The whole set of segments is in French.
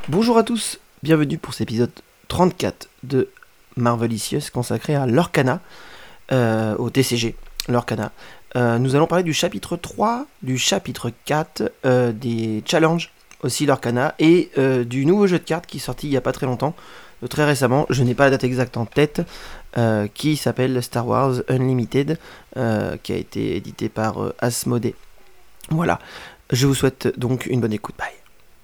Bonjour à tous, bienvenue pour cet épisode 34 de Marvelicious consacré à Lorcana, au TCG Lorcana. Nous allons parler du chapitre 3, du chapitre 4, des challenges aussi Lorcana et du nouveau jeu de cartes qui est sorti il n'y a pas très longtemps, très récemment, je n'ai pas la date exacte en tête, qui s'appelle Star Wars Unlimited, qui a été édité par Asmodée. Voilà, je vous souhaite donc une bonne écoute, bye.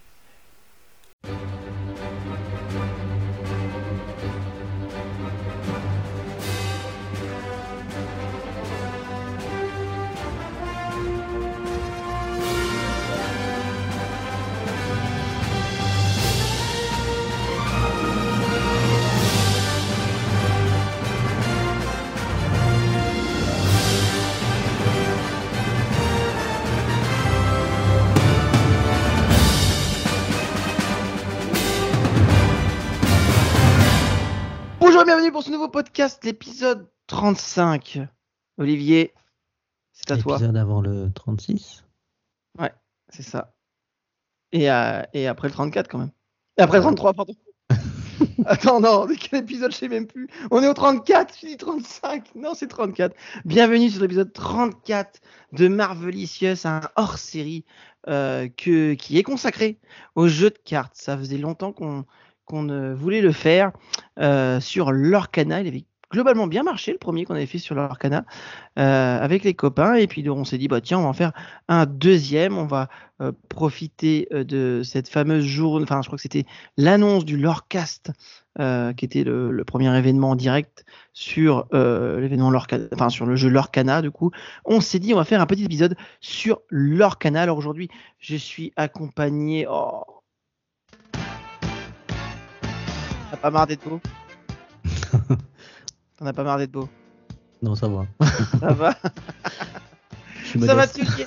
Bonjour et bienvenue pour ce nouveau podcast, l'épisode 35. Olivier, c'est à toi. L'épisode avant le 36. Ouais, c'est ça. Et après le 34 quand même. Et après le 33, pardon. Attends, non, quel épisode, je sais même plus. On est au 34, je dis 35. Non, c'est 34. Bienvenue sur l'épisode 34 de Marvelicious, un hors-série qui est consacré au jeu de cartes. Ça faisait longtemps qu'on voulait le faire sur Lorcana. Il avait globalement bien marché, le premier qu'on avait fait sur Lorcana avec les copains. Et puis on s'est dit, bah tiens, on va en faire un deuxième. On va profiter de cette fameuse journée. Enfin, je crois que c'était l'annonce du Lorecast, qui était le premier événement en direct sur l'événement Lorcana, enfin sur le jeu Lorcana. Du coup, on s'est dit, on va faire un petit épisode sur Lorcana. Alors aujourd'hui, je suis accompagné. Oh, t'as pas marre d'être beau? T'en as pas marre d'être beau? Non, ça va. Ça va? Je suis Ça va modeste. te suffire?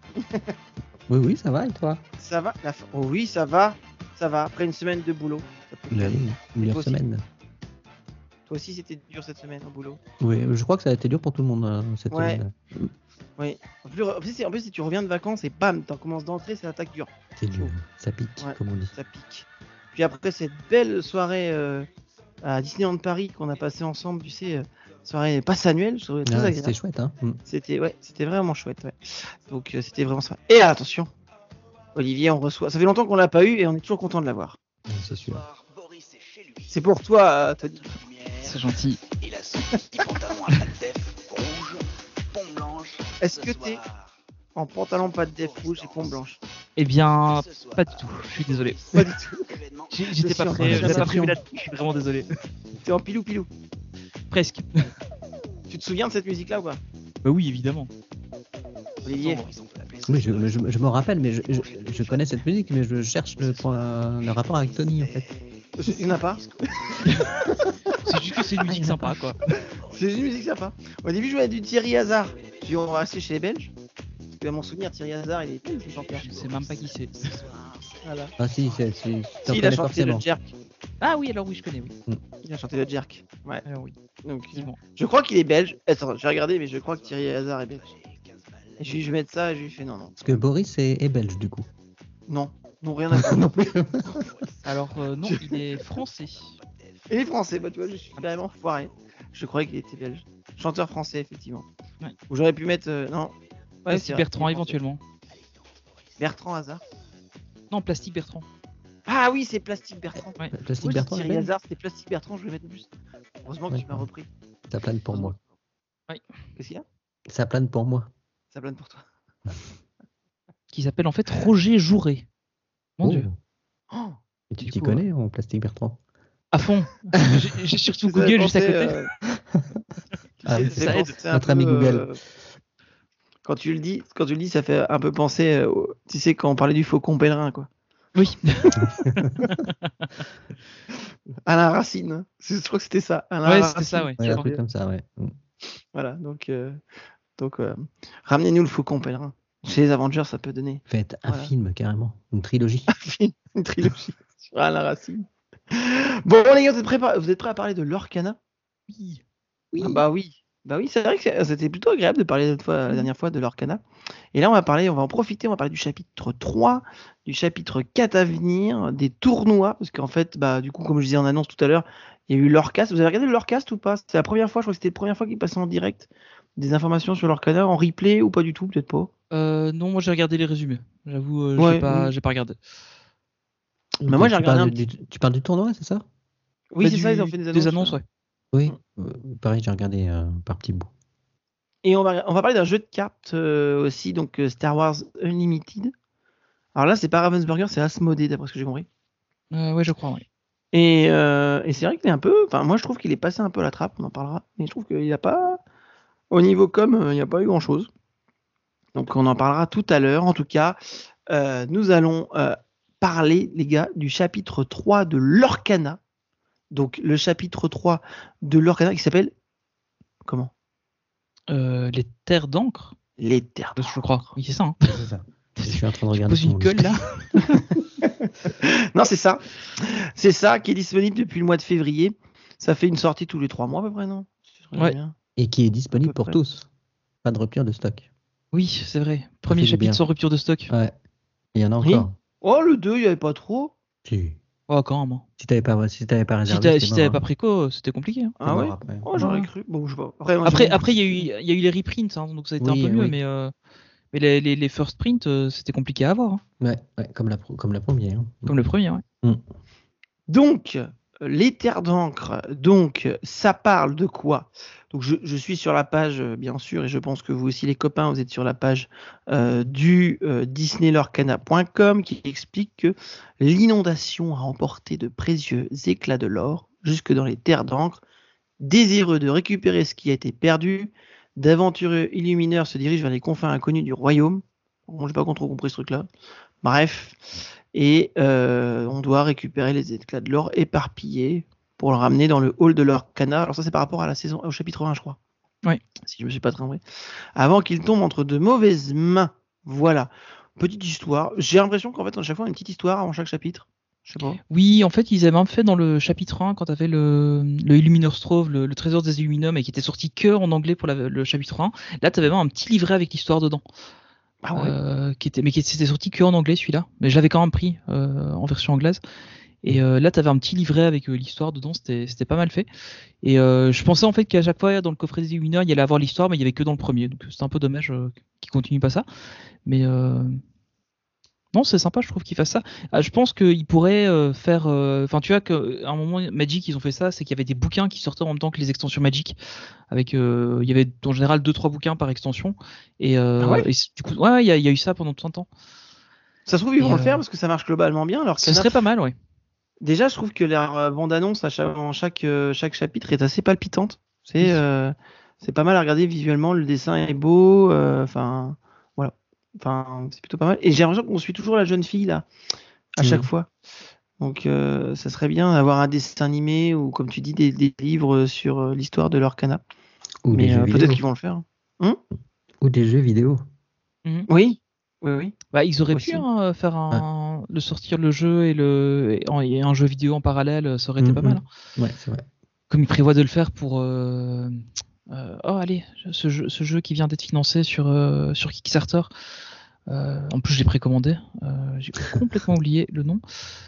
Oui, ça va et toi? Ça va? Oh oui, ça va. Ça va. Après une semaine de boulot. Ça peut le faire. Une Toi aussi. semaine. Toi aussi, c'était dur cette semaine au boulot. Oui, je crois que ça a été dur pour tout le monde cette Ouais. semaine. Oui. En plus, si tu reviens de vacances et bam, t'en commences d'entrer, c'est l'attaque dure. C'est dur. Ça pique, Ouais. comme on dit. Ça pique. Puis après cette belle soirée à Disneyland Paris qu'on a passé ensemble, tu sais, soirée passe annuelle, je trouvais très agréable. C'était chouette, hein. C'était vraiment chouette, ouais. Donc c'était vraiment ça. Et attention, Olivier, on reçoit. Ça fait longtemps qu'on l'a pas eu et on est toujours content de l'avoir. C'est sûr. C'est pour toi, Tony. C'est gentil. Il a son petit pantalon à pattes def rouge, pompe blanche. Est-ce que t'es en pantalon pas de def rouge et pompe blanche? Eh bien, pas du tout. Je suis désolé. Pas du tout. J'étais pas prêt. J'avais pas prévu là-dessus. Je suis vraiment désolé. T'es en pilou. Presque. Tu te souviens de cette musique-là ou pas? Bah oui, évidemment. Olivier, Oui, je me rappelle, mais je connais cette musique, mais je cherche le rapport avec Tony, en fait. il n'y en a pas. C'est juste que c'est une musique sympa, quoi. C'est une musique sympa. Au début, je jouais du Thierry Hazard. J'ai dit, on va rester chez les Belges. Parce que à mon souvenir, Thierry Hazard, il est belge, le chanteur. Je sais même pas qui c'est. Voilà. Ah si, Si, il a reconnais chanté forcément. le Jerk. Ah oui, alors oui, je connais, oui. Il a chanté le Jerk. Ouais. Alors oui, Donc, effectivement. je crois qu'il est belge. Attends, j'ai regardé, mais je crois que Thierry Hazard est belge. Et je vais mettre ça, et je lui fais non. Parce que Boris est belge, du coup. Non, rien à voir. Alors non, il est français. Il est français, bah tu vois, je suis carrément foiré. Je croyais qu'il était belge. Chanteur français, effectivement. Ouais. Ou j'aurais pu mettre. Non. Ouais, c'est c'est vrai, Bertrand il est éventuellement. Bertrand Hazard. Non, Plastique Bertrand. Ah oui, c'est Plastique Bertrand. Ouais. Plastique Oui, Bertrand, Thierry est belge. Hazard, c'était Plastique Bertrand, je vais mettre plus. Heureusement que tu m'as Ouais. repris. Ça plane pour moi. Qu'est-ce qu'il y a? Ça plane pour moi. Ça plane pour toi. Qui s'appelle en fait Roger Jouret. Mon Oh. Dieu. Oh, Et tu Du t'y coup, connais en Plastique Bertrand? À fond. J'ai surtout ça fait Google juste à penser, côté. Ah oui, ça fait aide. penser un Notre peu, ami Google. Quand tu le dis, ça fait un peu penser, tu sais, quand on parlait du faucon pèlerin, quoi. Oui. Alain Racine. Je crois que c'était ça. Alain Ouais, Racine. c'était ça, ouais. Ouais, qui un avait- truc comme ça, ouais. Voilà, donc ramenez-nous le faucon pèlerin. Chez les Avengers, ça peut donner Faites un Voilà. film, carrément. Une trilogie. une trilogie sur Alain Racine. Bon, les gars, vous êtes prêts à parler de Lorcana? Oui. Ah bah oui. Bah oui, c'est vrai que c'était plutôt agréable de parler la dernière fois de l'Orcana. Et là, on va en profiter, on va parler du chapitre 3, du chapitre 4 à venir, des tournois, parce qu'en fait, bah, du coup, comme je disais en annonce tout à l'heure, il y a eu l'Orcast. Vous avez regardé l'Orcast ou pas? C'est la première fois, je crois que c'était la première fois qu'il passait en direct des informations sur l'Orcana, en replay ou pas du tout, peut-être pas. Non, moi j'ai regardé les résumés. J'avoue, Ouais, oui. j'ai pas regardé. Bah, moi, j'ai regardé un petit. Tu parles du tournoi, c'est ça? Oui, Bah, c'est ça, ils ont fait des des annonces. annonces, ouais. Oui. Pareil, j'ai regardé par petits bouts. Et on va parler d'un jeu de cartes aussi, donc Star Wars Unlimited. Alors là, c'est pas Ravensburger, c'est Asmodée, d'après ce que j'ai compris. Ouais, je crois, ouais. Et c'est vrai qu'il est un peu. Enfin, moi, je trouve qu'il est passé un peu à la trappe, on en parlera. Mais je trouve qu'il n'y a pas. Au niveau com, il n'y a pas eu grand-chose. Donc, on en parlera tout à l'heure. En tout cas, nous allons parler, les gars, du chapitre 3 de l'Orcana. Donc, le chapitre 3 de l'Orcana qui s'appelle. Comment? Les terres d'encre, Les terres. je crois. Oui, c'est ça. Hein. C'est ça. Je suis en train de Tu regarder. poses une colle là. Non, c'est ça. C'est ça qui est disponible depuis le mois de février. Ça fait une sortie tous les 3 mois à peu près, non? Ouais. Bien. Et qui est disponible À peu pour près. tous. Pas de rupture de stock. Oui, c'est vrai. Premier fait du bien. chapitre sans rupture de stock. Ouais. Il y en a Oui. encore. Oh, le 2, il n'y avait pas trop. Si. Oh, quand même. Si t'avais pas Si réservé, c'était t'avais mort, pas hein. préco, c'était compliqué. Hein. Ah C'est ouais? mort après. Oh, j'aurais Ouais. cru. Bon, je sais pas. Après, Il y a eu les reprints, hein, donc ça a été Oui, un peu mieux, oui. mais les first prints, c'était compliqué à avoir. Hein. Ouais, comme la première. Hein. Comme le premier, ouais. Donc, les terres d'encre, donc, ça parle de quoi? Donc, je suis sur la page, bien sûr, et je pense que vous aussi, les copains, vous êtes sur la page du disneylorcana.com qui explique que l'inondation a emporté de précieux éclats de l'or jusque dans les terres d'encre. Désireux de récupérer ce qui a été perdu, d'aventureux illumineurs se dirigent vers les confins inconnus du royaume. Bon, j'ai pas trop compris ce truc-là. Bref. Et on doit récupérer les éclats de l'or éparpillés pour le ramener dans le hall de l'Orcana. Alors ça, c'est par rapport à la saison, au chapitre 1, je crois. Oui. Si je me suis pas trompé. Avant qu'il tombe entre de mauvaises mains. Voilà. Petite histoire. J'ai l'impression qu'en fait, à chaque fois, on a une petite histoire avant chaque chapitre. Je sais pas. Oui, en fait, ils avaient même fait dans le chapitre 1, quand tu avais le Illuminor Trove, le trésor des Illuminum, et qui était sorti que en anglais pour le chapitre 1. Là, tu avais même un petit livret avec l'histoire dedans. Ah ouais. Qui était sorti que en anglais, celui-là. Mais je l'avais quand même pris en version anglaise. Et là, tu avais un petit livret avec l'histoire dedans, c'était pas mal fait. Et je pensais en fait qu'à chaque fois, dans le coffret des Illuminor, il y allait avoir l'histoire, mais il y avait que dans le premier. Donc c'était un peu dommage qu'ils continuent pas ça. Mais non, c'est sympa, je trouve qu'ils fassent ça. Je pense qu'ils pourraient faire. Enfin, tu vois qu'à un moment, Magic, ils ont fait ça, c'est qu'il y avait des bouquins qui sortaient en même temps que les extensions Magic. Avec, il y avait en général 2-3 bouquins par extension. Et, ouais et du coup, ouais, il y a eu ça pendant tout un temps. Ça se trouve, ils Et, vont le faire parce que ça marche globalement bien. Alors, Ce serait pas mal, ouais. déjà, je trouve que leur bande-annonce en chaque chapitre est assez palpitante. C'est pas mal à regarder visuellement. Le dessin est beau. Enfin, voilà. Enfin, c'est plutôt pas mal. Et j'ai l'impression qu'on suit toujours la jeune fille là, à chaque fois. Donc, ça serait bien d'avoir un dessin animé ou, comme tu dis, des livres sur l'histoire de l'Orcana. Ou des jeux vidéo. Peut-être qu'ils vont le faire. Ou des jeux vidéo. Oui. Oui. Bah, ils auraient Aussi. pu faire sortir le jeu et un jeu vidéo en parallèle, ça aurait été pas mal. Hein. Ouais, c'est vrai. Comme ils prévoient de le faire pour. Oh, allez, ce jeu qui vient d'être financé sur Kickstarter. En plus, je l'ai précommandé. J'ai complètement oublié le nom.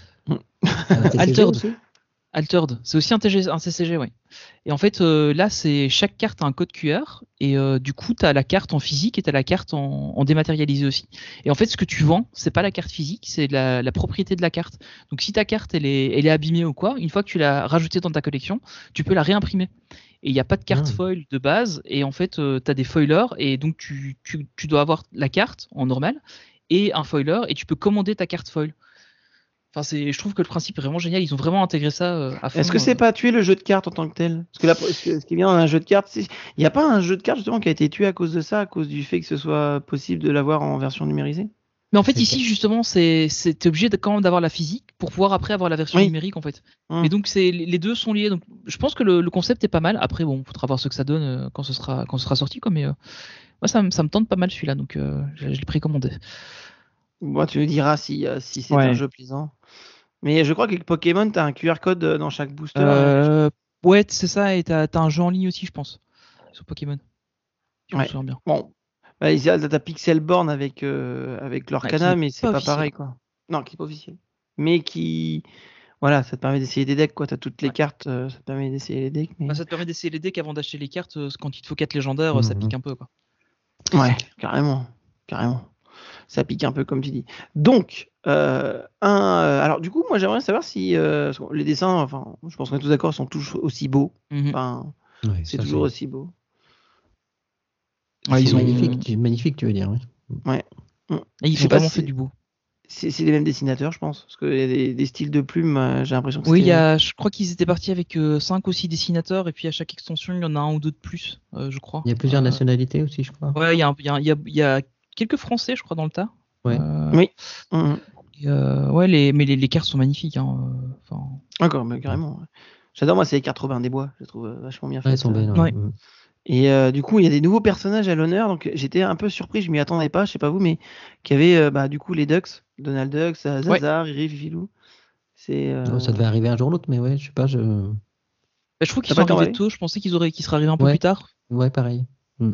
Altered, c'est aussi un CCG, ouais. Et en fait, là, c'est chaque carte a un code QR, et du coup, tu as la carte en physique et tu as la carte en dématérialisé aussi. Et en fait, ce que tu vends, c'est pas la carte physique, c'est la propriété de la carte. Donc, si ta carte, elle est abîmée ou quoi, une fois que tu l'as rajoutée dans ta collection, tu peux la réimprimer. Et il n'y a pas de carte foil de base, et en fait, tu as des foilers, et donc tu dois avoir la carte en normal et un foiler, et tu peux commander ta carte foil. Enfin, je trouve que le principe est vraiment génial. Ils ont vraiment intégré ça à fond. Est-ce que c'est pas tuer le jeu de cartes en tant que tel? Parce que là, ce qui est bien dans un jeu de cartes, il n'y a pas un jeu de cartes justement qui a été tué à cause de ça, à cause du fait que ce soit possible de l'avoir en version numérisée? Mais en fait, ici, justement, t'es obligé quand même d'avoir la physique pour pouvoir après avoir la version numérique, en fait. Et donc, les deux sont liés. Donc, je pense que le concept est pas mal. Après, bon, faudra voir ce que ça donne quand ce sera sorti, quoi. Mais moi, ça me tente pas mal celui-là, donc je l'ai précommandé. Bon, tu nous diras si c'est un jeu plaisant. Mais je crois qu'avec Pokémon, t'as un QR code dans chaque booster. Ouais, c'est ça, et t'as un jeu en ligne aussi, je pense. sur Pokémon. Si je me Ouais. souviens bien. Bon, bah, t'as Pixelborn avec l'Orcana, qui mais n'est c'est pas pas officiel. pareil, quoi. Non, qui est pas officiel. Mais qui, voilà, ça te permet d'essayer des decks, quoi. T'as toutes les Ouais. cartes, ça te permet d'essayer les decks, mais... Bah, ça te permet d'essayer les decks avant d'acheter les cartes. Quand il te faut 4 légendaires, ça pique un peu, quoi. Ouais, carrément, carrément. Ça pique un peu, comme tu dis. Donc, alors du coup, moi, j'aimerais savoir si parce que les dessins, enfin, je pense qu'on est tous d'accord, sont tous aussi beaux. Mhm. Enfin, Ouais, c'est ça, toujours aussi beau. Ouais, c'est ils ont magnifique, tu veux dire, oui. Ouais. Et ils Je sais ont pas vraiment si fait du beau. c'est les mêmes dessinateurs, je pense, parce qu'il y a des styles de plumes. J'ai l'impression que Oui, c'était. je crois qu'ils étaient partis avec 5 ou 6 dessinateurs, et puis à chaque extension, il y en a un ou deux de plus, je crois. Il y a plusieurs nationalités aussi, je crois. Ouais, il y a quelques Français, je crois, dans le tas. Ouais. Oui. Mhm. Et, ouais, mais les cartes sont magnifiques. Hein. Enfin, D'accord, mais carrément. Ouais. J'adore, moi, c'est les cartes Robin des Bois. Je les trouve vachement bien Ouais, faites. elles sont belles. Ouais. Et du coup, il y a des nouveaux personnages à l'honneur, donc j'étais un peu surpris, je m'y attendais pas, je sais pas vous, mais qu'il y avait du coup les Ducks, Donald Duck, Zazar, Riri, Fifilou. C'est. Oh, ça devait arriver un jour ou l'autre, mais ouais, je sais pas, bah, je trouve qu'ils T'as sont pas été arrivés emballé tôt. Je pensais qu'ils seraient arrivés un peu Ouais. plus tard. Ouais, pareil.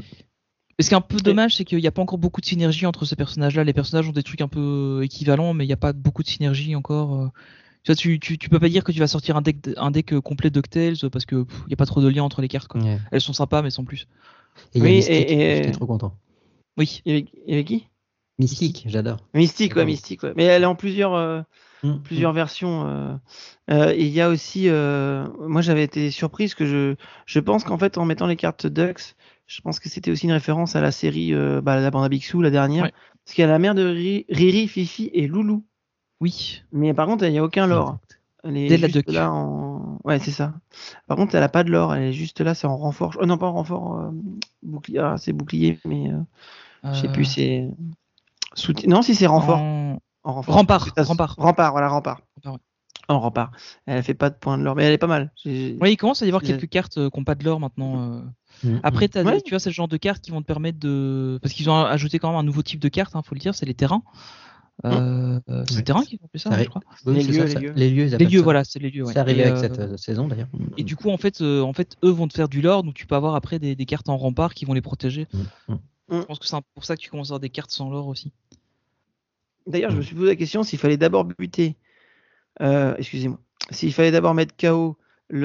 Et ce qui est un peu dommage, c'est qu'il n'y a pas encore beaucoup de synergie entre ces personnages-là. Les personnages ont des trucs un peu équivalents, mais il n'y a pas beaucoup de synergie encore. Tu vois, tu peux pas dire que tu vas sortir un deck complet DuckTales parce que il n'y a pas trop de lien entre les cartes, quoi. Ouais. Elles sont sympas, mais sans plus. Et il y a Oui, Mystique, et- j'étais trop content. Oui. Il y avait qui? Mystique, j'adore. Mystique, ouais, Mystique, ouais. Mais elle est en plusieurs Mm. versions. Et il y a aussi, moi j'avais été surprise que je pense qu'en fait en mettant les cartes Ducks, je pense que c'était aussi une référence à la série, la bande à Picsou, la dernière, Ouais. parce qu'il y a la mère de Riri, Fifi et Loulou. Oui. Mais par contre, il n'y a aucun lore. Exact. Elle est Dès la juste Duck. là en. Ouais, c'est ça. Par contre, elle a pas de lore, elle est juste là, c'est en renfort. Oh non, pas en renfort, bouclier. Ah, c'est bouclier, mais je sais plus, c'est. Non, si c'est renfort. En En renfort. rempart. C'est ça, Rempart. Rempart, voilà, rempart. Rempart, ouais. En rempart. Elle fait pas de point de lore, mais elle est pas mal. Ouais, il commence à y avoir J'ai- quelques cartes qui n'ont pas de lore maintenant. Mm. Après, Ouais. tu vois, c'est le genre de cartes qui vont te permettre de. Parce qu'ils ont ajouté quand même un nouveau type de carte, faut le dire, c'est les terrains. C'est Ouais. les terrains qui ont fait ça, Ça je crois. Oui, Les c'est lieux, ça, les lieux. les lieux, ils Les appellent lieux, ça. voilà, c'est les lieux. Ouais. C'est arrivé Et, avec cette saison d'ailleurs. et du coup, en fait, eux vont te faire du lore, donc tu peux avoir après des cartes en rempart qui vont les protéger. Mm. Je pense que c'est pour ça que tu commences à avoir des cartes sans lore aussi. D'ailleurs, je me suis posé la question s'il fallait d'abord buter. Excusez-moi. S'il fallait d'abord mettre KO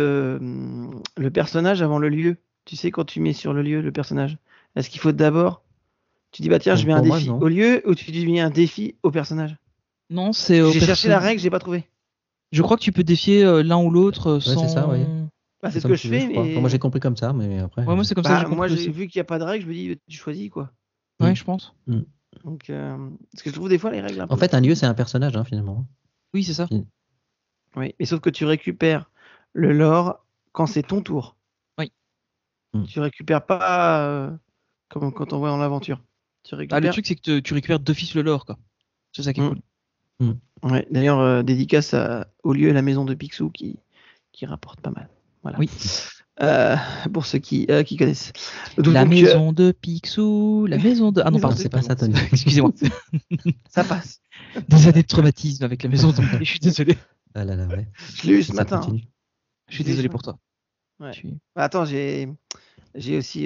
le personnage avant le lieu. Tu sais, quand tu mets sur le lieu le personnage. Est-ce qu'il faut d'abord. Tu dis, bah tiens, je mets un Pour moi, défi non. au lieu ou tu dis, mets un défi au personnage. Non, c'est au J'ai cherché la perso. règle, j'ai pas trouvé. Je crois que tu peux défier l'un ou l'autre sans. c'est ça, ouais. Bah, c'est ce comme que tu je veux, fais, crois. mais. Enfin, moi, j'ai compris comme ça, mais après. Ouais, moi c'est comme ça que j'ai Moi, compris j'ai aussi. vu qu'il n'y a pas de règle, je me dis, tu choisis quoi. Ouais, je pense. Donc, parce que je trouve des fois les règles un peu. En fait, un lieu, c'est un personnage, finalement. Oui, c'est ça. Oui, mais sauf que tu récupères le lore quand c'est ton tour. Oui. Tu récupères pas comme quand on voit dans l'aventure. Tu Ah, récupères. le truc, c'est que tu récupères d'office le lore, quoi. C'est ça qui est cool. Ouais, d'ailleurs, dédicace au lieu et la maison de Picsou qui rapporte pas mal. Voilà. Oui. Pour ceux qui connaissent. La Donc, maison de Picsou, la maison de. Ah non, Maison pardon, de c'est pas ça, Tony. Excusez-moi. ça passe. Des années de traumatisme avec la maison de. Je suis désolé. Ah là là, ouais. Je l'ai eu ce Ça matin. continue. Je suis désolé pour toi. Ouais. Je suis- Attends, j'ai aussi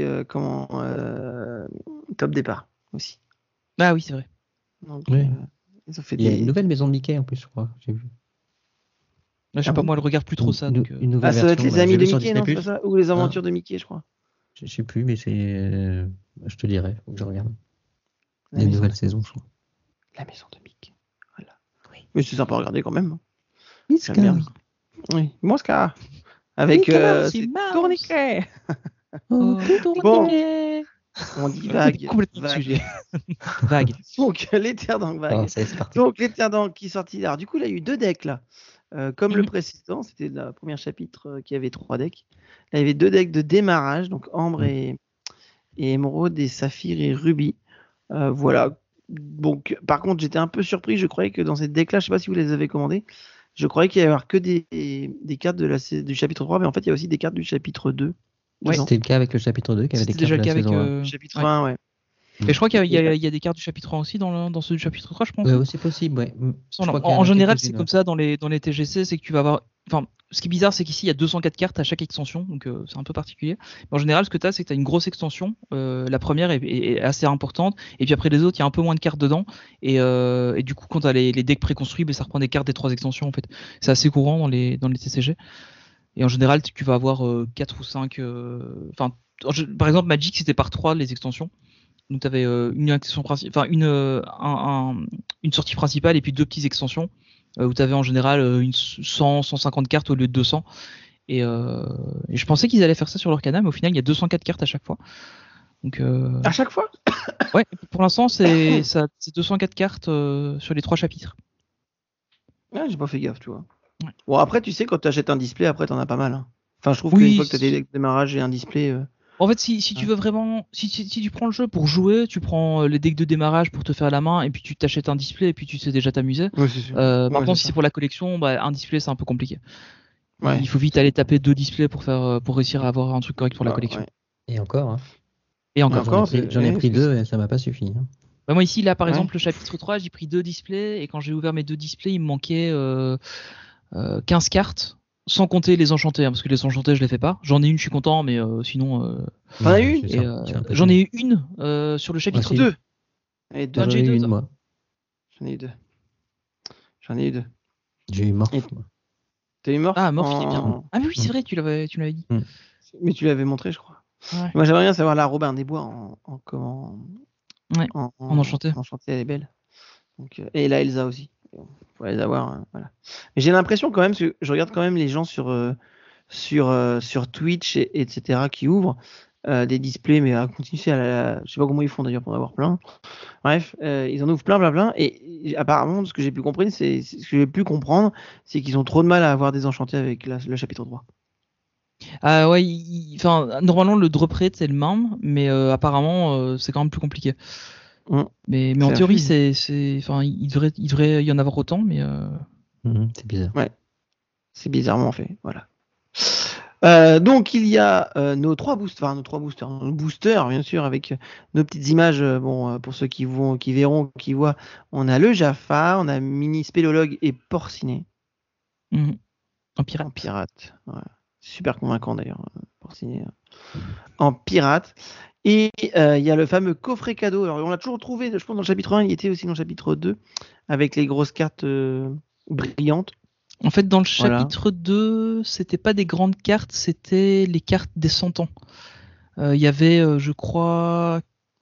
top départ aussi. Ah oui, c'est vrai. Donc, Oui. ils ont fait Il y a des. une nouvelle maison de Mickey en plus, je crois. J'ai vu. Là, je sais Ah pas, bon moi, elle regarde plus trop ça. Donc, Une nouvelle Ah, ça doit être version, les amis j'ai de vu sur Mickey, non? Disney+. C'est pas ça? Ou les aventures de Mickey, je crois. Je sais plus, mais c'est. Je te dirai, faut que je regarde. La Les maison nouvelles de- saisons, je crois. La maison de Mickey. Voilà. Oui. Mais c'est sympa à regarder quand même. Miska. J'aime bien. Oui, Mosca. Avec Mickey Mouse, c'est Mouse. tourniquet. Oh, Bon. On dit vague. Complètement vague. sujet. Vague. Donc, les terres dans vague. Oh, ça y est, c'est parti. Donc, les terres dans qui est sorti. Alors, du coup, là, il y a eu 2 decks là. Comme le Mhm. précédent, c'était le premier chapitre qui avait 3 decks. Là, il y avait 2 decks de démarrage, donc Ambre et Émeraude et Saphir et Rubis. Voilà. Donc, par contre, j'étais un peu surpris. Je croyais que dans ces decks là, je sais pas si vous les avez commandés, je croyais qu'il y allait y avoir que des cartes du chapitre 3, mais en fait, il y a aussi des cartes du chapitre 2. Ouais. dedans. C'était le cas avec le chapitre 2, qui avait des C'était déjà cartes le de cas la avec. saison 1. Chapitre ouais. 1, ouais. Et je crois qu'il y a des cartes du chapitre 1 aussi dans ceux du chapitre 3, je pense. Ouais, aussi possible, ouais. Je crois qu'il y en En a général, c'est quelques-unes, comme ça dans les TGC, c'est que tu vas avoir enfin, ce qui est bizarre, c'est qu'ici il y a 204 cartes à chaque extension, donc c'est un peu particulier. Mais en général, ce que tu as, c'est que tu as une grosse extension. La première est assez importante, et puis après les autres, il y a un peu moins de cartes dedans. Et du coup, quand tu as les decks préconstruits, ben, ça reprend des cartes des 3 extensions en fait. C'est assez courant dans les TCG. Et en général, tu vas avoir 4 ou 5. Enfin, par exemple, Magic, c'était par 3 les extensions. Donc tu avais une extension enfin une sortie principale et puis 2 petites extensions où tu avais en général 150 cartes au lieu de 200. Et je pensais qu'ils allaient faire ça sur leur canal, mais au final il y a 204 cartes à chaque fois. Donc À chaque fois? ouais, pour l'instant c'est 204 cartes sur les 3 chapitres. Ouais, j'ai pas fait gaffe, tu vois. Ouais. Bon, après, tu sais, quand tu achètes un display, après, t'en as pas mal. Hein. Enfin, je trouve Oui, qu'une fois que t'as des démarrages et un display. En fait, si tu veux vraiment, si tu prends le jeu pour jouer, tu prends les decks de démarrage pour te faire la main, et puis tu t'achètes un display, et puis tu sais déjà t'amuser. Ouais, c'est sûr. Par Ouais, contre, c'est si ça. c'est pour la collection, bah, un display c'est un peu compliqué. Ouais. Il faut vite aller taper 2 displays pour réussir à avoir un truc correct pour la Bah, collection. ouais. Et encore, hein. Et encore. encore, J'en ai pris 2 et ça m'a pas suffi. Hein. Bah, moi ici, là par Ouais. exemple, le chapitre 3, j'ai pris 2 displays, et quand j'ai ouvert mes 2 displays, il me manquait 15 cartes, sans compter les enchantés, hein, parce que les enchantés je les fais pas. J'en ai une, je suis content, mais sinon... T'en as Ouais, eu c'est et, ça, c'est un peu j'en tout. ai eu une sur le chapitre Aussi. 2. Et deux. Ah, J'en j'ai ai eu eu 2, une, toi. moi. J'en ai eu 2. J'en ai eu 2. J'ai eu Morph, Et- moi. T'as eu Morph Ah, Morph, il est bien. Ah mais oui, c'est Mm. vrai, tu l'avais dit. Mais tu l'avais montré, je crois. Ouais. Moi, j'aimerais bien savoir la Robin des Bois en comment. Ouais, en enchanté. En enchanté, elle est belle. Donc, et la Elsa aussi. Bon, faut les avoir. Hein, voilà. Mais j'ai l'impression quand même, parce que je regarde quand même les gens sur Twitch, etc., qui ouvrent des displays, mais à continuer je sais pas comment ils font d'ailleurs pour en avoir plein. Bref, ils en ouvrent plein. Et apparemment, ce que j'ai pu comprendre, ce que j'ai pu comprendre, c'est qu'ils ont trop de mal à avoir des enchantés avec le chapitre 3. Ah ouais, enfin, normalement le drop rate c'est le même, mais apparemment c'est quand même plus compliqué. Mm. Mais en C'est théorie, affreux. enfin, il devrait y en avoir autant, mais C'est bizarre. Ouais, c'est bizarrement fait. Voilà. Donc il y a nos trois boosters, nos boosters bien sûr avec nos petites images. Pour ceux qui verront, qui voient, on a le Jafar, on a Mini Spéléologue et Porcinet en pirate. en pirate. Ouais. Super convaincant d'ailleurs, Porcinet en pirate. Et il y a le fameux coffret cadeau. Alors on l'a toujours trouvé, je pense dans le chapitre 1, il était aussi dans le chapitre 2 avec les grosses cartes brillantes. En fait, dans le Voilà. chapitre 2, c'était pas des grandes cartes, c'était les cartes des 100 ans. Il y avait, je crois,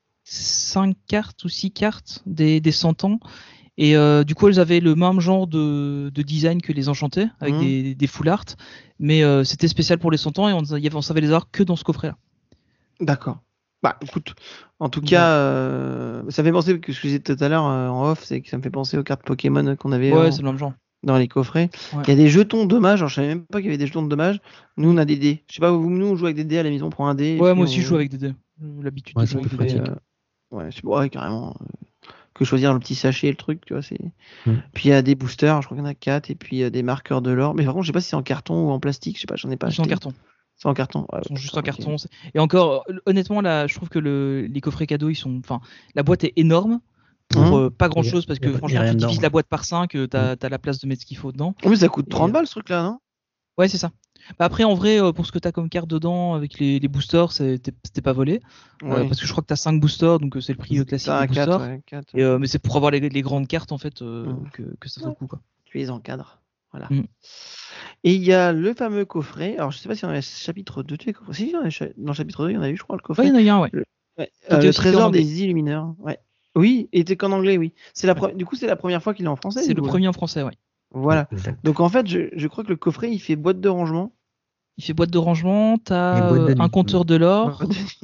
5 cartes ou 6 cartes des 100 ans. Et du coup, elles avaient le même genre de design que les enchantés, avec des full art. Mais c'était spécial pour les 100 ans et on savait les avoir que dans ce coffret-là. D'accord. Bah écoute, en tout cas, ça fait penser, que ce que je disais tout à l'heure en off, c'est que ça me fait penser aux cartes Pokémon qu'on avait Ouais, c'est le même genre. dans les coffrets. Ouais. Il y a des jetons dommages, alors je savais même pas qu'il y avait des jetons de dommages. Nous on a des dés. Je sais pas, nous on joue avec des dés à la maison, on prend un dé. Ouais, moi aussi je joue avec des dés. L'habitude de jouer avec des dés. Ouais, c'est ouais, carrément. Que choisir le petit sachet, le truc, tu vois. Puis il y a des boosters, je crois qu'il y en a 4, et puis des marqueurs de l'or. Mais par contre, je sais pas si c'est en carton ou en plastique, je sais pas, j'en ai pas Ils acheté. sont en carton. C'est en carton. Ouais, ils sont juste en carton. Et encore, honnêtement, là, je trouve que les coffrets cadeaux, la boîte est énorme pour pas grand chose parce que franchement, tu divises la boîte par 5, t'as la place de mettre ce qu'il faut dedans. Mais ça coûte 30 balles ce truc-là, non? Ouais, c'est ça. Bah après, en vrai, pour ce que t'as comme carte dedans, avec les boosters, c'était pas volé. Parce que je crois que t'as 5 boosters, donc c'est le prix classique des boosters. 4. Mais c'est pour avoir les grandes cartes, en fait, que ça vaut le coup, quoi. Tu les encadres. Voilà. Et il y a le fameux coffret. Alors, je sais pas si on a le chapitre 2 de coffret. Si, dans le chapitre 2, il y en a eu, je crois, le coffret. Ouais, il y en a eu un, ouais. Le trésor des illumineurs. Ouais. Oui, il était qu'en anglais, oui. Du coup, c'est la première fois qu'il est en français. C'est le premier en français, ouais. Voilà. Donc, en fait, je crois que le coffret, il fait boîte de rangement. Il fait boîte de rangement, t'as un compteur de l'or.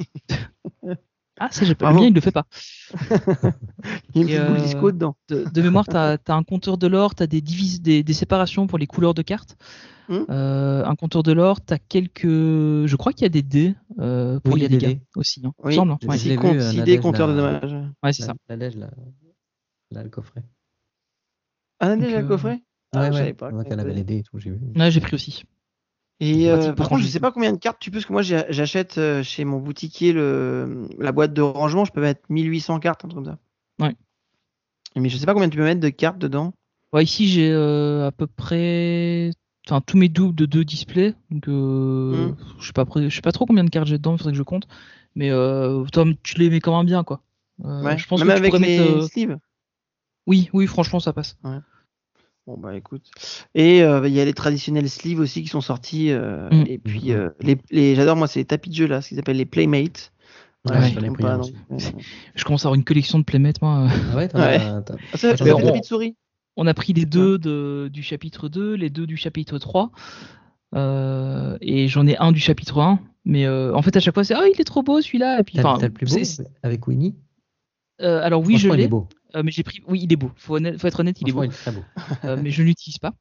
Ah, ça, j'ai pas. Le mien, il le fait pas. Il y a une petite boule disco dedans. De mémoire, t'as un compteur de l'or, t'as des séparations pour les couleurs de cartes. Un compteur de l'or, t'as je crois qu'il y a des dés pour les dégâts aussi. Hein. Oui, semble, ouais. 6 dés compteurs de dommages. Ouais, c'est ça. La neige, là, le coffret. Ah, la neige, le coffret? Ouais, je savais pas. qu'elle avait les dés et tout, j'ai vu. Ouais, j'ai pris aussi. Et par contre, je sais pas combien de cartes tu peux, parce que moi j'achète chez mon boutiquier la boîte de rangement, je peux mettre 1800 cartes, un truc comme ça. Ouais. Mais je sais pas combien tu peux mettre de cartes dedans. Ouais, ici j'ai à peu près. tous mes doubles de 2 displays. Donc, je sais pas trop combien de cartes j'ai dedans, il faudrait que je compte. Mais Tom, tu les mets quand même bien, quoi. Ouais. Je pense Même que tu avec pourrais les mettre. sleeves. Oui, franchement, ça passe. Bon bah écoute. Et il y a les traditionnels sleeves aussi qui sont sortis. Et puis j'adore moi, c'est les tapis de jeu là, ce qu'ils appellent les Playmates. Voilà, Ouais. je j'en ai trompe pris pas, un donc, aussi. Je commence à avoir une collection de Playmates, moi. Ah ouais, Ouais. Ah, ça, j'en le ai on- deux. tapis de souris. On a pris les 2 du chapitre 2, les 2 du chapitre 3. Et j'en ai un du chapitre 1. Mais en fait, à chaque fois, c'est il est trop beau celui-là. Et puis, T'as le plus beau avec Winnie? Alors oui, je Franchement, il est l'ai. beau. Mais j'ai pris. Oui, il est beau. Faut être honnête, il est Franchement, beau. il est très beau. Mais je ne l'utilise pas.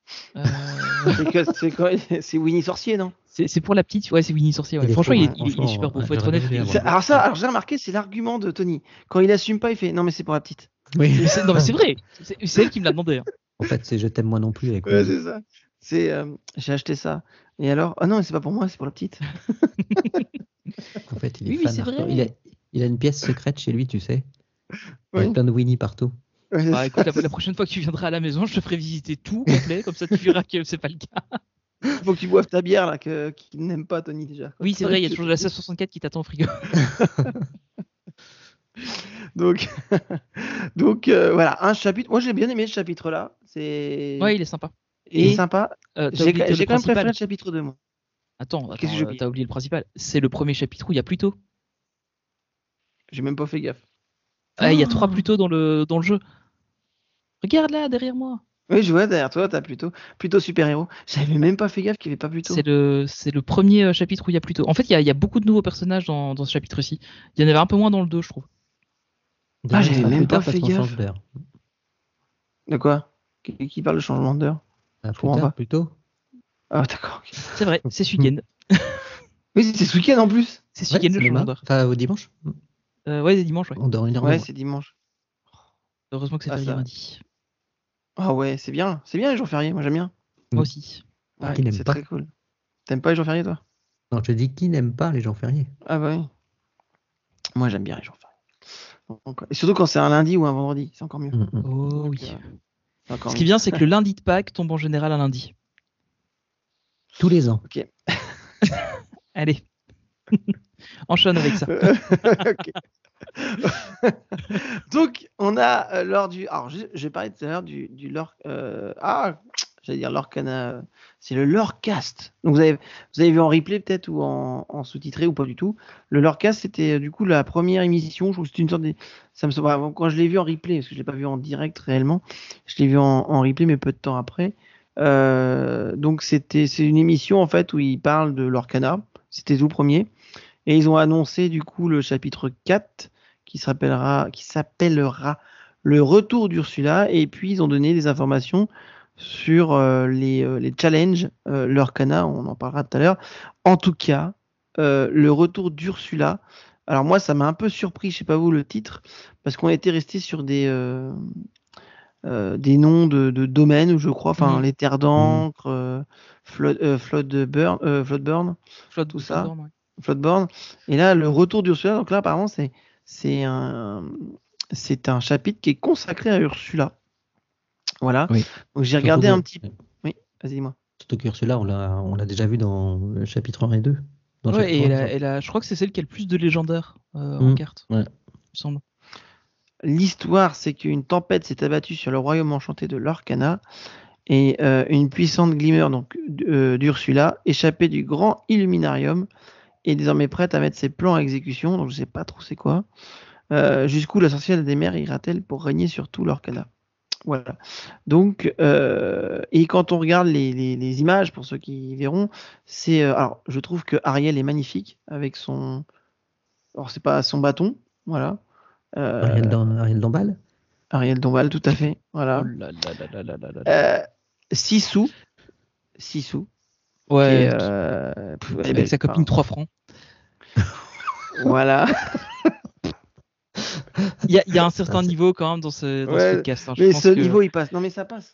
C'est Winnie Sorcier, non? C'est pour la petite. Ouais, c'est Winnie Sorcier. Ouais. Il est Franchement, trop il beau. est super beau. Faut être J'aurais honnête. bien il est voulu beau. avoir. Alors j'ai remarqué, c'est l'argument de Tony. Quand il assume pas, il fait non mais c'est pour la petite. Oui. Non, mais c'est vrai. C'est elle qui me l'a demandé. Hein. En fait, c'est je t'aime moi non plus avec Ouais, Winnie. c'est ça. C'est j'ai acheté ça. Et alors? Ah non, mais c'est pas pour moi, c'est pour la petite. En fait, il est Oui, mais fan c'est hardcore. vrai. Il a une pièce secrète chez lui, tu sais. Oui. Avec plein de Winnie partout. Ouais, c'est Bah ça. écoute, la prochaine fois que tu viendras à la maison, je te ferai visiter tout complet, comme ça tu verras que c'est pas le cas. Faut que tu boives ta bière là, qu'il n'aime pas Tony déjà. Oui, c'est vrai, il y a toujours la 1664 qui t'attend au frigo. Donc, voilà, un chapitre. Moi j'ai bien aimé ce chapitre là. Ouais, il est sympa. Il est Et sympa. t'as J'ai oublié quand le même principal. préféré le chapitre 2 moi. Attends, Qu'est-ce que j'ai oublié t'as oublié le principal. C'est le premier chapitre où il y a Pluto. J'ai même pas fait gaffe. Il y a 3 Pluto dans le jeu. Regarde là, derrière moi. Oui, je vois derrière toi, t'as plutôt super-héros. J'avais même pas fait gaffe qu'il y avait pas Pluto. C'est le premier chapitre où il y a Pluto. En fait, il y a beaucoup de nouveaux personnages dans ce chapitre-ci. Il y en avait un peu moins dans le 2, je trouve. Ah, j'avais même pas parce fait qu'on gaffe. change d'heure. De quoi? Qui parle de changement d'heure? Ah, comprends plus tard, pas. plutôt. Ah d'accord. Ok. C'est vrai, c'est ce week-end. Oui, c'est ce week-end en plus. C'est ce week-end le c'est changement demain. d'heure. Enfin, au dimanche. Ouais, c'est dimanche, ouais. On dort énormément. Ouais, c'est dimanche. Heureusement que c'est Ah, férié ça. lundi. Ah ouais, c'est bien les jours fériés, moi j'aime bien. Moi aussi. Ouais, Qui n'aime c'est pas? très cool. T'aimes pas les jours fériés toi? Non, je te dis qui n'aime pas les jours fériés. Ah bah oui. Moi j'aime bien les jours fériés. Et surtout quand c'est un lundi ou un vendredi, c'est encore mieux. Oh Donc, oui. c'est encore Ce qui est mieux. bien, c'est que le lundi de Pâques tombe en général un lundi. Tous les ans. Ok. Allez. Enchaîne avec ça. Ok. Donc, on a lors du. Alors, j'ai parlé tout à l'heure du lore. J'allais dire Lorcana. C'est le Lorecast. Donc, vous avez vu en replay peut-être ou en sous-titré ou pas du tout. Le Lorecast, c'était du coup la première émission. Je trouve que c'était une sorte de. Ça me semble. Quand je l'ai vu en replay, parce que je l'ai pas vu en direct réellement, je l'ai vu en replay, mais peu de temps après. Donc, c'est une émission en fait où ils parlent de Lorcana. C'était tout le premier. Et ils ont annoncé du coup le chapitre 4 qui s'appellera Le Retour d'Ursula. Et puis ils ont donné des informations sur les challenges Lorcana, on en parlera tout à l'heure. En tout cas, le Retour d'Ursula. Alors moi ça m'a un peu surpris, je sais pas vous le titre, parce qu'on était resté sur des noms de domaines, je crois, enfin les terres d'encre, Floodburn, tout ça. Floodburn, ouais. Floodborn. Et là, le retour d'Ursula. Donc là, apparemment, c'est un chapitre qui est consacré à Ursula. Voilà. Oui. Donc j'ai regardé un petit. Oui, vas-y, dis-moi. Surtout qu'Ursula, on l'a déjà vu dans le chapitre 1 et 2. Dans le Ouais, chapitre et 1, je crois que c'est celle qui a le plus de légendaires en carte. Ouais. Il me semble. L'histoire, c'est qu'une tempête s'est abattue sur le royaume enchanté de Lorcana et une puissante glimmer donc d'Ursula, échappée du grand Illuminarium, est désormais prête à mettre ses plans à exécution. Donc je sais pas trop c'est quoi. Jusqu'où la sorcière des mers ira-t-elle pour régner sur tout Lorcana? Voilà. Donc et quand on regarde les images, pour ceux qui verront, c'est alors je trouve que Ariel est magnifique avec son. Alors c'est pas son bâton, voilà. Ariel Dombal. Ariel Dombal, tout à fait. Voilà. Oh là là là là là là là. Sissou. Ouais. Qui est, Avec sa copine 3 francs. Voilà. Il y a un certain niveau quand même dans ce podcast. Hein. Mais ce niveau, il passe. Non, mais ça passe.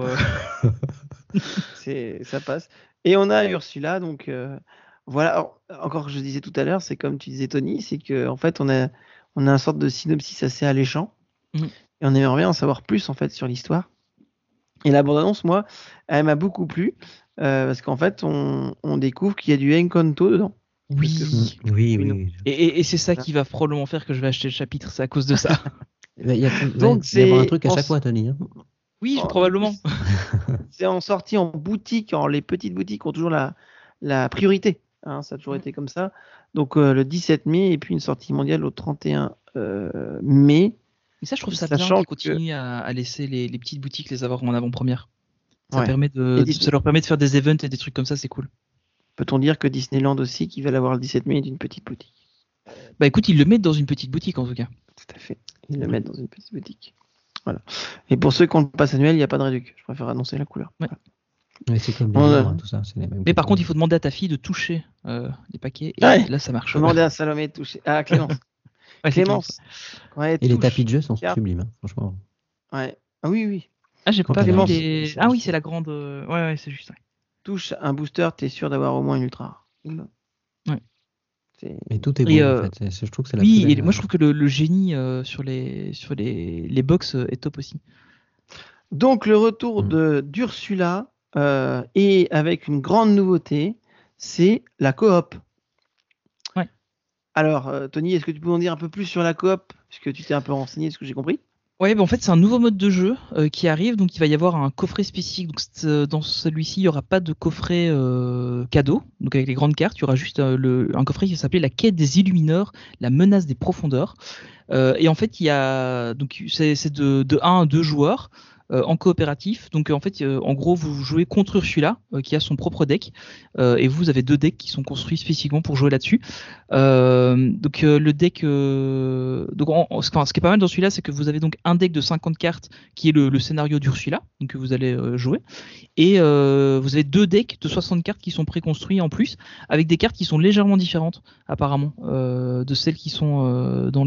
Ça passe. Et on a Ursula, donc voilà. Alors, encore, je disais tout à l'heure, c'est comme tu disais, Tony, c'est que en fait, on a une sorte de synopsis assez alléchant. Et on aimerait bien en savoir plus en fait sur l'histoire. Et la bande-annonce, moi, elle m'a beaucoup plu parce qu'en fait, on découvre qu'il y a du Encanto dedans. Oui. Oui. Et c'est ça qui va probablement faire que je vais acheter le chapitre, c'est à cause de ça. Il y a, Donc, il va y avoir un c'est truc à en- chaque fois, Tony. Hein. Oui, du coup, probablement. c'est en sortie en boutique. Les petites boutiques ont toujours la priorité. Hein, ça a toujours été comme ça. Donc, le 17 mai et puis une sortie mondiale au 31 mai. Mais ça, je trouve ça bien Sachant qu'ils que continuent à laisser les petites boutiques les avoir en avant-première. Ça Ouais. permet Et Disney- ça leur permet de faire des events et des trucs comme ça, c'est cool. peut-on dire que Disneyland aussi, qui va l'avoir le 17 mai, est une petite boutique. Bah écoute, ils le mettent dans une petite boutique en tout cas. Tout à fait. Ils le mettent dans une petite boutique. Voilà. Et pour ceux qui ont le pass annuel, il n'y a pas de réduc. Je préfère annoncer la couleur. Ouais. Voilà. Mais c'est comme les On a- livres, hein, tout ça. C'est les mêmes Mais par techniques. contre, il faut demander à ta fille de toucher les paquets et Ouais. là ça marche. Demandez à Salomé de toucher. Ah, Clémence. Ouais, c'est Clémence. Ouais, Et les touche. tapis de jeu sont Carte. sublimes, hein, franchement. Ouais. Ah oui, oui. Ah, j'ai Quand pas elle vu arrive, les. c'est- Ah oui, c'est la grande. Ouais, c'est juste ça. Touche un booster, t'es sûr d'avoir au moins une ultra. Ouais. C'est- Mais tout est beau, Et, en fait. Je trouve que c'est la Oui, plus et belle, moi je trouve que le génie sur les box est top aussi. Donc le retour d'Ursula et avec une grande nouveauté, c'est la coop. Ouais. Alors Tony, est-ce que tu peux en dire un peu plus sur la coop, puisque tu t'es un peu renseigné, de ce que j'ai compris? Ouais, bah en fait c'est un nouveau mode de jeu qui arrive, donc il va y avoir un coffret spécifique. Donc dans celui-ci, il n'y aura pas de coffret cadeau, donc avec les grandes cartes, il y aura juste un coffret qui va s'appeler la quête des Illumineurs, la menace des profondeurs. Et en fait, il y a donc c'est de 1 à 2 joueurs. En coopératif, donc en fait, en gros, vous jouez contre Ursula, qui a son propre deck, et vous avez 2 decks qui sont construits spécifiquement pour jouer là-dessus. Donc le deck, ce qui est pas mal dans celui-là, c'est que vous avez donc un deck de 50 cartes qui est le scénario d'Ursula, donc que vous allez jouer, et vous avez 2 decks de 60 cartes qui sont préconstruits en plus, avec des cartes qui sont légèrement différentes apparemment de celles qui sont dans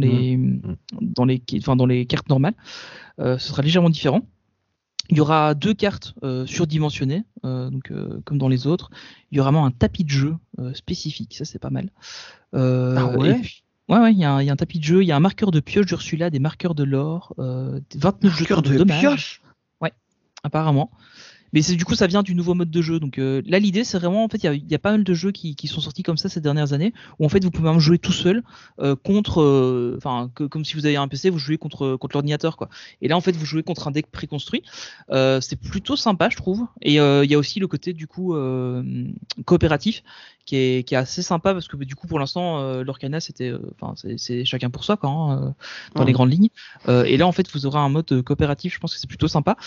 les cartes normales. Ce sera légèrement différent. Il y aura 2 cartes surdimensionnées, donc comme dans les autres. Il y aura vraiment un tapis de jeu spécifique, ça c'est pas mal. Ah ouais. Et puis, ouais, il y a un tapis de jeu, il y a un marqueur de pioche d'Ursula, des marqueurs de l'or, 29 jetons Marqueur de de dommage. pioche. Ouais, apparemment. Mais du coup, ça vient du nouveau mode de jeu. Donc là, l'idée, c'est vraiment, en fait, il y a pas mal de jeux qui sont sortis comme ça ces dernières années, où en fait, vous pouvez même jouer tout seul contre, comme si vous avez un PC, vous jouez contre l'ordinateur, quoi. Et là, en fait, vous jouez contre un deck préconstruit. C'est plutôt sympa, je trouve. Et il y a aussi le côté du coup coopératif qui est assez sympa parce que du coup, pour l'instant, l'Orcana, c'est chacun pour soi, quoi, hein, dans les grandes lignes. Et là, en fait, vous aurez un mode coopératif. Je pense que c'est plutôt sympa.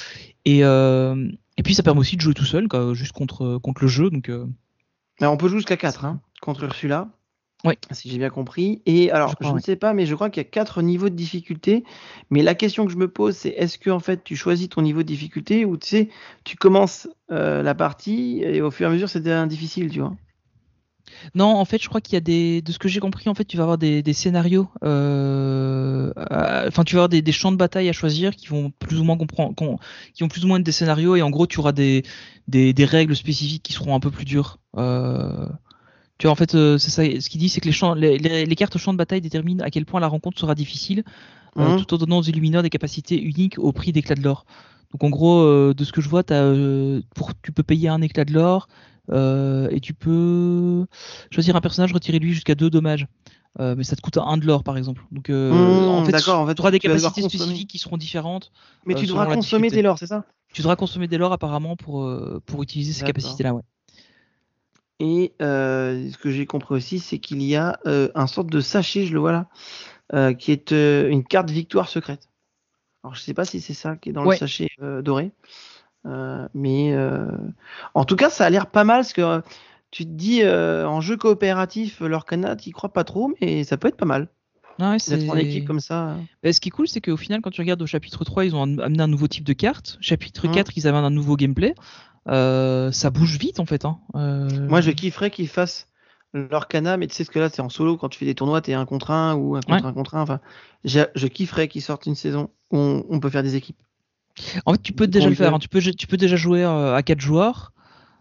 Et puis ça permet aussi de jouer tout seul, quoi, juste contre le jeu. Donc, Alors, on peut jouer jusqu'à 4 contre Ursula. Ouais. Si j'ai bien compris. Et alors, je ne sais pas, mais je crois qu'il y a 4 niveaux de difficulté. Mais la question que je me pose, c'est est-ce que en fait tu choisis ton niveau de difficulté ou tu sais, tu commences la partie et au fur et à mesure c'est difficile, tu vois. Non, en fait, je crois qu'il y a de ce que j'ai compris, en fait, tu vas avoir des scénarios, tu vas avoir des champs de bataille à choisir qui vont plus ou moins qui vont plus ou moins être des scénarios et en gros, tu auras des règles spécifiques qui seront un peu plus dures. Tu vois, en fait, c'est ça. Ce qu'il dit, c'est que les cartes champs de bataille déterminent à quel point la rencontre sera difficile, tout en donnant aux Illumineurs des capacités uniques au prix d'éclats de l'or. Donc, en gros, de ce que je vois, tu peux payer un éclat de l'or. Et tu peux choisir un personnage, retirer lui jusqu'à 2 dommages. Mais ça te coûte 1 de l'or par exemple. Donc en fait, tu auras des capacités spécifiques qui seront différentes. Mais tu devras consommer des lors, c'est ça? Tu devras consommer des lors apparemment pour utiliser ces capacités-là, ouais. Et ce que j'ai compris aussi, c'est qu'il y a un sorte de sachet, je le vois là, qui est une carte victoire secrète. Alors je sais pas si c'est ça qui est dans le sachet doré. Mais en tout cas, ça a l'air pas mal parce que tu te dis en jeu coopératif, l'Orcana, t'y crois pas trop, mais ça peut être pas mal. Ouais, d'être en équipe comme ça. Ce qui est cool, c'est qu'au final, quand tu regardes au chapitre 3, ils ont amené un nouveau type de carte. Chapitre 4, ils amènent un nouveau gameplay. Ça bouge vite en fait. Moi, je kifferais qu'ils fassent l'Orcana, mais tu sais ce que là, c'est en solo. Quand tu fais des tournois, t'es 1 contre 1 ou 1 contre 1 contre 1. Enfin, je kifferais qu'ils sortent une saison où on peut faire des équipes. En fait, tu peux déjà le faire. Hein. Tu peux déjà jouer à 4 joueurs.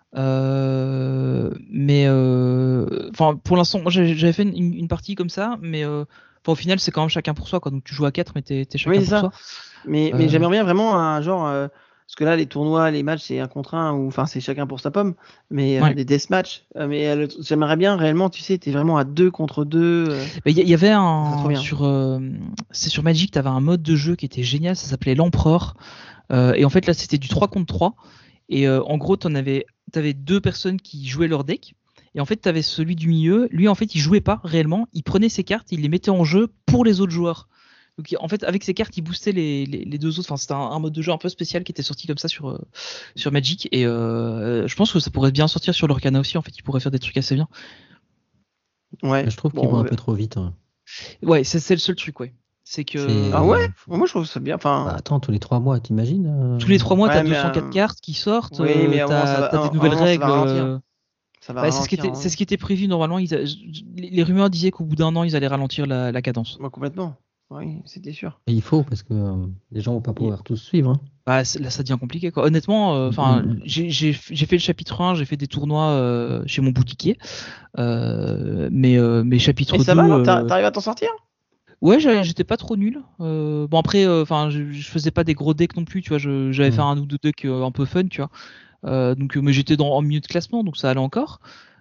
Mais pour l'instant, moi j'avais fait une partie comme ça, mais au final, c'est quand même chacun pour soi, quoi. Donc tu joues à 4, mais t'es chacun pour soi. Mais j'aimerais bien vraiment un genre Parce que là, les tournois, les matchs, c'est 1 contre 1, ou enfin, c'est chacun pour sa pomme, mais Ouais. des deathmatch. Mais j'aimerais bien réellement, tu sais, t'es vraiment à 2 contre 2. Mais il y avait Ça serait trop bien. c'est sur Magic, t'avais un mode de jeu qui était génial, ça s'appelait l'Empereur. Et en fait, là, c'était du 3 contre 3. Et en gros, t'avais 2 personnes qui jouaient leur deck. Et en fait, t'avais celui du milieu. Lui, en fait, il jouait pas réellement. Il prenait ses cartes, il les mettait en jeu pour les autres joueurs. Donc, en fait, avec ses cartes, il boostait les deux autres. Enfin, c'était un mode de jeu un peu spécial qui était sorti comme ça sur Magic. Et je pense que ça pourrait bien sortir sur l'Orcana aussi. En fait, il pourrait faire des trucs assez bien. Ouais. Je trouve Bon, qu'ils vont on un verra. peu trop vite. Hein. Ouais, c'est le seul truc, ouais. C'est que Ah ouais? Faut- Moi, je trouve ça bien. Enfin, Bah, attends, tous les 3 mois, t'imagines tous les 3 mois, t'as ouais, mais 204 cartes qui sortent. oui, mais à un moment, ça va, T'as des à un nouvelles moment, ça règles. va ralentir. Ça va Bah, ralentir. c'est ce qui était prévu normalement. Les rumeurs disaient qu'au bout d'un an, ils allaient ralentir la cadence. Moi, complètement. Oui, c'était sûr. Et il faut, parce que les gens vont pas pouvoir tous suivre. Hein. Bah, là, ça devient compliqué, quoi. Honnêtement, enfin, Mm. j'ai fait le chapitre 1, j'ai fait des tournois chez mon boutiquier. Mais Et chapitre ça 2, va alors? T'arrives à t'en sortir? ouais, j'étais pas trop nul. Bon, après, enfin, je faisais pas des gros decks non plus, tu vois. J'avais fait un ou deux decks un peu fun, tu vois. Mais j'étais en milieu de classement, donc ça allait encore.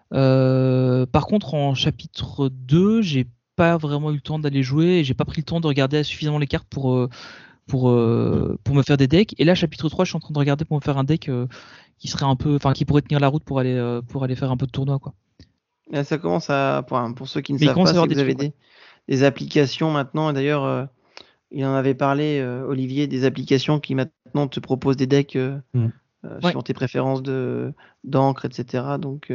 Par contre, en chapitre 2, j'ai pas vraiment eu le temps d'aller jouer et j'ai pas pris le temps de regarder suffisamment les cartes pour me faire des decks. Et là, chapitre 3, je suis en train de regarder pour me faire un deck qui serait un peu, enfin, qui pourrait tenir la route pour aller faire un peu de tournoi, quoi. Là, ça commence à. Pour ceux qui ne Mais il savent commence pas, à y c'est avoir que des vous avez trucs, ouais. des applications maintenant. Et d'ailleurs, il en avait parlé, Olivier, des applications qui maintenant te proposent des decks Mm. Ouais. suivant tes préférences d'encre, etc. Donc,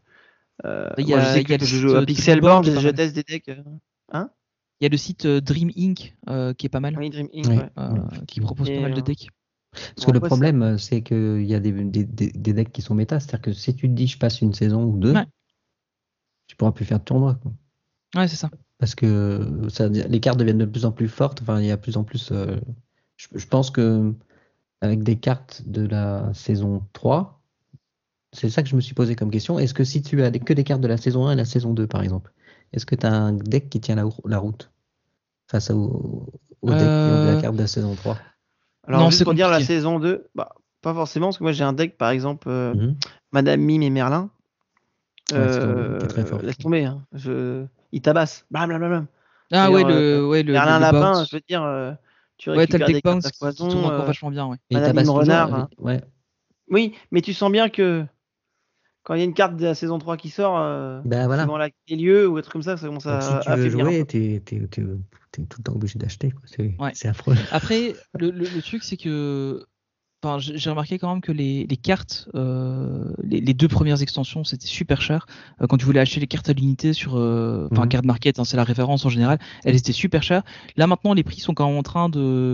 Il y moi, je a, sais il y a que le je site joue à Dreamboard Pixelboard, qui est pas je mal. teste des decks. Hein? Il y a le site Dream Inc. Qui est pas mal, Oui, Dream Inc. Oui, Ouais. oui, qui effectivement. propose pas Et, mal de decks. Parce bon, que le après, problème, c'est qu'il y a des decks qui sont méta. C'est-à-dire que si tu te dis, je passe une saison ou 2, Ouais. tu pourras plus faire de tournoi. Quoi. Ouais, c'est ça. Parce que les cartes deviennent de plus en plus fortes. Enfin, il y a de plus en plus. Je pense que avec des cartes de la saison 3, c'est ça que je me suis posé comme question. Est-ce que si tu as que des cartes de la saison 1 et la saison 2, par exemple, est-ce que tu as un deck qui tient la route face aux decks qui ont de la Euh, carte de la saison 3? alors, Non, juste c'est pour dire la compliqué. saison 2, bah, pas forcément, parce que moi, j'ai un deck, par exemple, Mhm. Madame Mime et Merlin. Ouais, qui est très fort. Laisse tomber, hein. Il tabasse. Blablabla. Ah ouais, D'ailleurs, le Merlin Lapin, je bounce. veux dire, tu Ouais, t'as le récupères deck des cartes à bounce qui tourne foison. encore vachement bien, ouais. Et il Madame Mime tabasse toujours. Renard. Hein. Ouais. Oui, mais tu sens bien que quand il y a une carte de la saison 3 qui sort, Ben suivant voilà. les lieux ou des trucs comme ça commence Donc si à tu veux affaiblir un jouer, peu. t'es tout le temps obligé d'acheter. Quoi. Ouais. C'est affreux. Après, le truc, c'est que enfin, j'ai remarqué quand même que les cartes, les 2 premières extensions, c'était super cher. Quand tu voulais acheter les cartes à l'unité sur, enfin, Mhm. Card Market, hein, c'est la référence en général, elles étaient super chères. Là maintenant, les prix sont quand même en train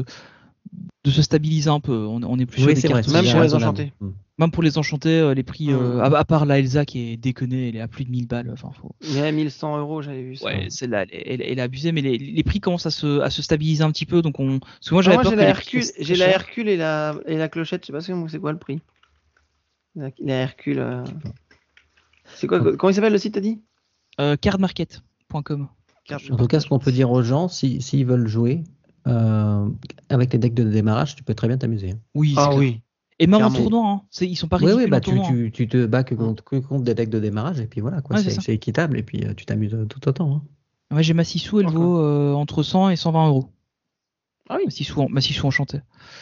de se stabiliser un peu. On est plus sur Oui, des c'est vrai, cartes c'est Même aussi pour les chères. enchantés. Même pour les enchantés, les prix, Hum. à part la Elsa qui est déconnée, elle est à plus de 1000 balles. Enfin, Mais 1100 €, j'avais vu ça. ouais, celle-là, elle est abusée, mais les prix commencent à se stabiliser un petit peu. Donc parce que moi Ah, j'avais moi, peur j'ai que la les prix Hercule, restent très j'ai la chers. Hercule et la clochette. Je sais pas c'est quoi le prix. La Hercule. C'est quoi? Comment il s'appelle le site, t'as dit? Cardmarket.com. Carte En tout cas, ce marquage. qu'on peut dire aux gens, s'ils veulent jouer, avec les decks de démarrage, tu peux très bien t'amuser. Hein. Oui, c'est Ah clair. oui. Et même en Clairement. tournoi, hein. Ils sont pas Oui, ridicules bah en tournoi. Hein. tu te bats que contre des decks de démarrage, et puis voilà, quoi, Ouais, c'est ça. c'est équitable, et puis tu t'amuses tout autant. Hein. Ouais, j'ai ma Sissou, elle D'accord. vaut entre 100 et 120 euros. Ah oui. Ma Sissou enchantée.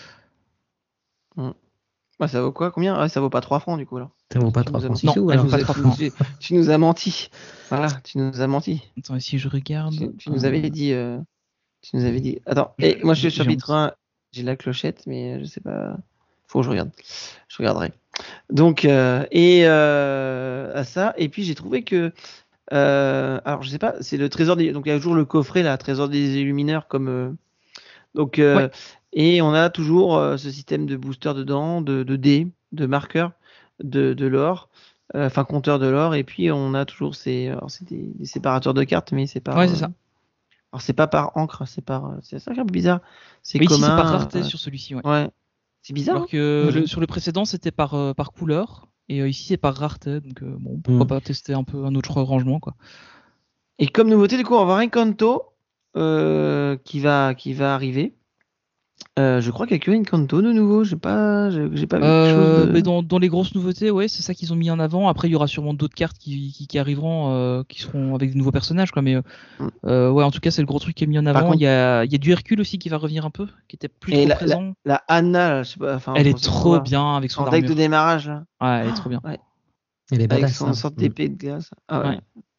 Bah, ça vaut quoi? Combien? Ah, ça vaut pas 3 francs du coup là. Ça vaut pas Tu 3 nous as francs menti. Non, 6 sous, elle alors. vaut pas 3 francs. Tu nous as menti. Voilà, tu nous as menti. Attends, si je regarde. Tu nous avais dit. Tu nous avais dit. Attends. Et moi, je suis au J'ai chapitre honte. 1. J'ai la clochette, mais je sais pas. Faut que je regarde. Je regarderai. Donc, à ça. Et puis, j'ai trouvé que. Alors, je sais pas. C'est le trésor des. Donc, il y a toujours le coffret là, trésor des illumineurs comme. Donc, Ouais. et on a toujours ce système de booster dedans, de dés, de marqueurs, de l'or, enfin compteur de l'or. Et puis on a toujours alors c'est des séparateurs de cartes, mais c'est par. Ouais, c'est ça. Alors c'est pas par encre, c'est ça qui est un peu bizarre. C'est Mais ici, c'est par commun. rareté sur celui-ci, ouais. Ouais. C'est bizarre. Alors Hein. que sur le précédent, c'était par couleur. Et ici, c'est par rareté. Donc, bon, pourquoi pas tester un peu un autre rangement, quoi. Et comme nouveauté, du coup, on va avoir un Encanto qui va arriver. Je crois qu'il y a que Encanto de nouveau. J'ai pas vu quelque chose de. Mais dans les grosses nouveautés, ouais, c'est ça qu'ils ont mis en avant. Après, il y aura sûrement d'autres cartes qui arriveront, qui seront avec de nouveaux personnages, quoi. Mais ouais, en tout cas, c'est le gros truc qui est mis en Par avant. contre- Il y a du Hercule aussi qui va revenir un peu, qui était plus Et trop la présent. Anna, là, je sais pas. Enfin, Elle bon, est ça se trop voit. bien avec son En deck de armure. démarrage là. Ouais, elle est trop bien. Ouais. Elle est Avec badass. son hein. sorte d'épée de glace. Ah ouais. Ouais.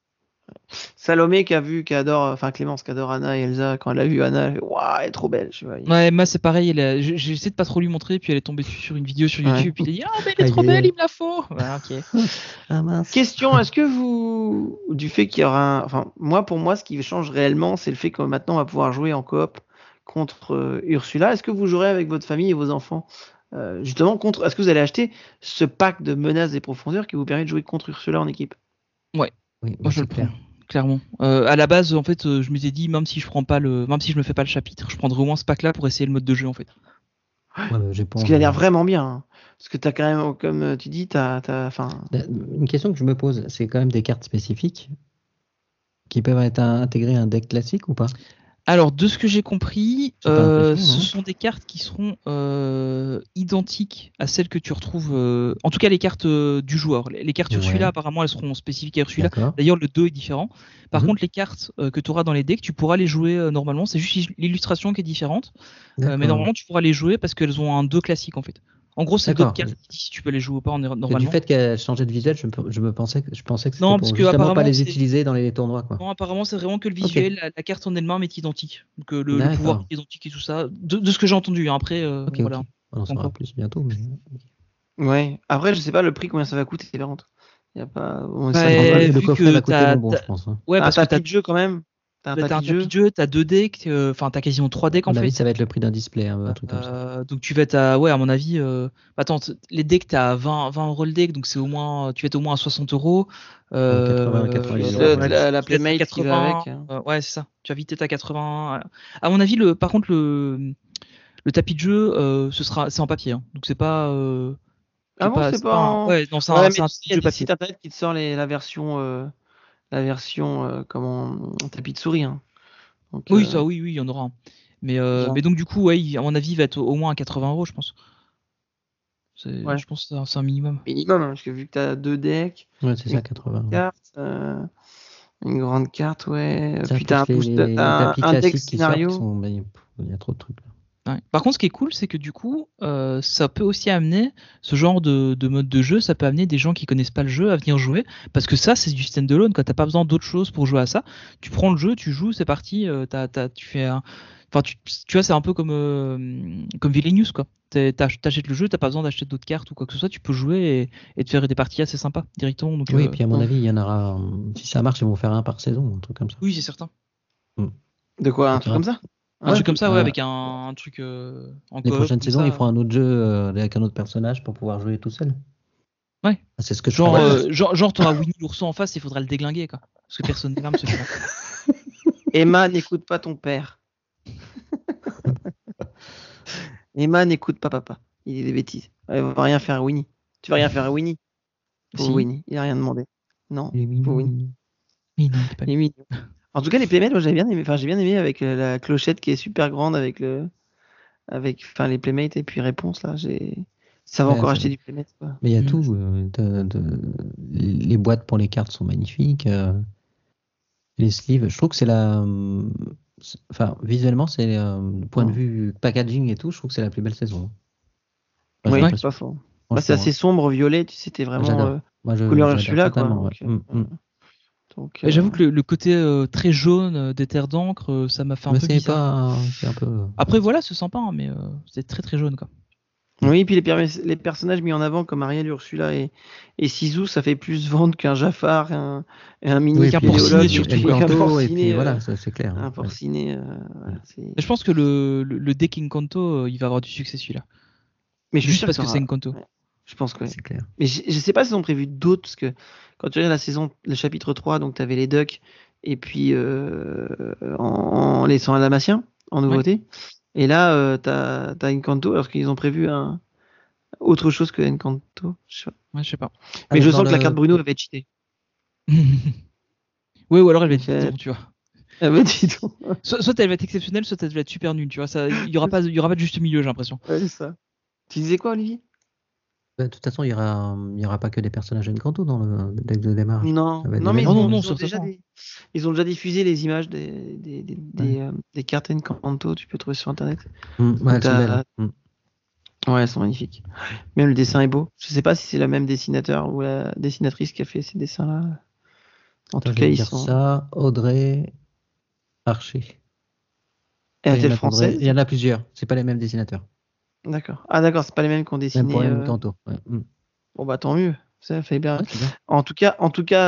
Salomé qui adore, enfin Clémence qui adore Anna et Elsa, quand elle a vu Anna, elle fait waouh, elle est trop belle. Je vois. Ouais, moi c'est pareil, j'ai essayé de pas trop lui montrer, puis elle est tombée dessus sur une vidéo sur YouTube, Ouais. puis elle a dit ah mais elle est trop Aïe, aïe, belle, aïe. il me la faut. Voilà, ok. Ah mince. Question, est-ce que vous, du fait qu'il y aura enfin, pour moi, ce qui change réellement, c'est le fait que maintenant on va pouvoir jouer en coop contre Ursula. Est-ce que vous jouerez avec votre famille et vos enfants justement contre, est-ce que vous allez acheter ce pack de menaces des profondeurs qui vous permet de jouer contre Ursula en équipe? Oui, Moi je c'est le clair. prends, clairement. À la base, en fait, je m'étais dit même si je me fais pas le chapitre, je prendrai au moins ce pack là pour essayer le mode de jeu en fait. Ouais, j'ai pas Parce qu'il a envie. l'air vraiment bien. Hein. Parce que t'as quand même, comme tu dis, enfin, Une question que je me pose, c'est quand même des cartes spécifiques qui peuvent être intégrées à un deck classique ou pas? Alors, de ce que j'ai compris, J'ai pas l'impression, ce non sont des cartes qui seront identiques à celles que tu retrouves. En tout cas, les cartes du joueur. Les cartes Ursula, Ouais. apparemment, elles seront spécifiques à Ursula. D'accord. D'ailleurs, le 2 est différent. Par Mhm. contre, les cartes que tu auras dans les decks, tu pourras les jouer normalement. C'est juste l'illustration qui est différente. Mais D'accord. normalement, tu pourras les jouer parce qu'elles ont un 2 classique en fait. En gros, c'est d'autres D'accord. cartes qui disent si tu peux les jouer ou pas Et normalement. du fait qu'elle changeait de visuel, je pensais que c'était Non, pour parce que justement pas apparemment, les c'est- utiliser dans les tournois, quoi. Non, apparemment, c'est vraiment que le Ok. visuel, la carte en elle-même est identique. Donc le pouvoir D'accord. est identique et tout ça. De ce que j'ai entendu. Hein. Après, Ok, voilà. ok. On en saura Encore. plus bientôt, mais. ouais. Après, je sais pas le prix combien ça va coûter par contre. Il y a pas, bon, Bah, ça En dépend vrai, pas. le vu coffret que va coûter bonbon, je pense. hein. Ouais, T'as un parce que tapis de jeu quand même. T'as un t'as tapis un de tapis jeu. de jeu, t'as 2 decks, enfin t'as quasiment 3 decks À en mon avis, fait. ça va être le prix d'un display, un truc comme ça. Donc tu vas être à, ouais, à mon avis, attends, les decks t'as à 20 euros le deck, donc c'est au moins, tu vas être au moins à 60 euros. 80, 90 Plus euros, Ouais, ouais. la tu vas être à Playmate qui va 80. avec. Hein. Ouais, c'est ça. Tu vas vite être à 80. À mon avis, par contre, le tapis de jeu, c'est en papier, hein. Donc c'est pas, Ah bon, c'est pas en. ouais, non, Ouais, mais c'est un tu sais, tapis il de y a jeu des papier. sites internet qui te sortent la version comment tapis de souris. Hein. Donc, Oui, ça, oui, il y en aura un. genre, Mais donc du coup, ouais, à mon avis, il va être au moins à 80 euros, je pense. ouais, Je pense que c'est un minimum. minimum, hein, parce que vu que t'as 2 decks, Ouais, c'est une ça, 80. grande Ouais. carte, une grande carte, ouais. Ça, Puis t'as un plus booster, les t'as tapis un deck classiques qui sortent, scénario. il y a trop de trucs là. Ouais. Par contre, ce qui est cool, c'est que du coup, ça peut aussi amener ce genre de mode de jeu, ça peut amener des gens qui connaissent pas le jeu à venir jouer, parce que ça, c'est du stand-alone, quand t'as pas besoin d'autre chose pour jouer à ça. Tu prends le jeu, tu joues, c'est parti, tu fais un... Enfin, tu vois, c'est un peu comme Villainous, quoi. T'achètes le jeu, t'as pas besoin d'acheter d'autres cartes ou quoi que ce soit, tu peux jouer et te faire des parties assez sympas directement. Donc, Oui, puis à mon Mm. avis, il y en aura. Si ça marche, ils vont faire un par saison, un truc comme ça. oui, c'est certain. De quoi, un Donc, il y truc aura- comme ça? Un Ouais. truc comme ça, ouais, Euh, avec un truc en Les coop, prochaines comme saisons, ça. ils feront un autre jeu avec un autre personnage pour pouvoir jouer tout seul. Ouais. Ah, c'est ce que je Genre, ferais. genre t'auras Winnie l'ourson en face, il faudra le déglinguer, quoi. Parce que personne n'est là, monsieur. Emma, n'écoute pas ton père. Emma, n'écoute pas papa. Il dit des bêtises. Elle va rien faire à Winnie. Tu vas rien faire à Winnie. Pour Si. Winnie. Il a rien demandé. Non. Il est mignon, Pour Winnie. mignon. Mais non, il est pas Il est mignon. En tout cas, les Playmates, moi j'ai bien aimé. Enfin, j'ai bien aimé avec la clochette qui est super grande avec enfin, les Playmates et puis réponse là. Ça va Ouais, encore ça- acheter du Playmate quoi. Mais il y a Mm. tout. Les boîtes pour les cartes sont magnifiques. Les sleeves, je trouve que c'est Enfin, visuellement, c'est du point de vue packaging et tout, je trouve que c'est la plus belle saison. Enfin, j'ai Oui, l'impression, pas faux. Bah, c'est franchement, assez sombre, violet. Tu sais, t'es hein. vraiment J'adore. Moi, couleur j'adore Ursula quoi. totalement. Ouais. Donc, Mais j'avoue que le côté très jaune des terres d'encre, ça m'a fait un Mais peu bizarre. c'est un peu. Après, voilà, c'est sympa, hein, mais c'est très très jaune, quoi. oui, puis les personnages mis en avant comme Ariel, Ursula et Sisu, ça fait plus vendre qu'un Jafar et un mini Oui, qu'un puis porcinet, les- surtout, les quoi. qu'un Encanto, et puis porciné, voilà, ça, c'est clair. un Ouais. porciné. Voilà, Mais je pense que le deck Encanto, il va avoir du succès, celui-là. Mais je suis Juste sûr parce que qu'il y c'est aura- Encanto. ouais, je pense que oui. C'est clair. Mais je sais pas s'ils ont prévu d'autres, parce que quand tu regardes la saison, le chapitre 3, donc tu avais les Ducks, et puis en laissant un Damasien, en nouveauté. Et là, t'as Encanto, alors qu'ils ont prévu autre chose que Encanto. Je sais pas. Ouais, je sais pas. Mais Alors, je dans sens que la le- carte Bruno, elle va être cheatée. Ouais, ou alors elle va être Ok. bidon, tu vois. Ah bah dis donc. Soit elle va être exceptionnelle, soit elle va être super nulle. Tu vois, il y aura pas de juste milieu, j'ai l'impression. Ouais, c'est ça. Tu disais quoi, Olivier? De toute façon, il y aura pas que des personnages Encanto dans le deck de démarrage. Non, Ça va être non, des mais mélanges. non, ils ont déjà certainement. ils ont déjà diffusé les images Ouais. des cartes Encanto, tu peux trouver sur internet. Ouais, Donc, elles sont belles. Ouais, elles sont magnifiques. Même le dessin est beau. Je sais pas si c'est le même dessinateur ou la dessinatrice qui a fait ces dessins-là. En Attends, tout je cas, vais te ils dire sont. ça. Audrey Archer. Elle Il y en est-elle a d'autres. Il y française? en a plusieurs. C'est pas les mêmes dessinateurs. D'accord. Ah, d'accord, c'est pas les mêmes qui ont Même pour dessiné. Encanto. Ouais. Bon, bah tant mieux. Ça fait bien. Ouais, c'est bien. En tout cas,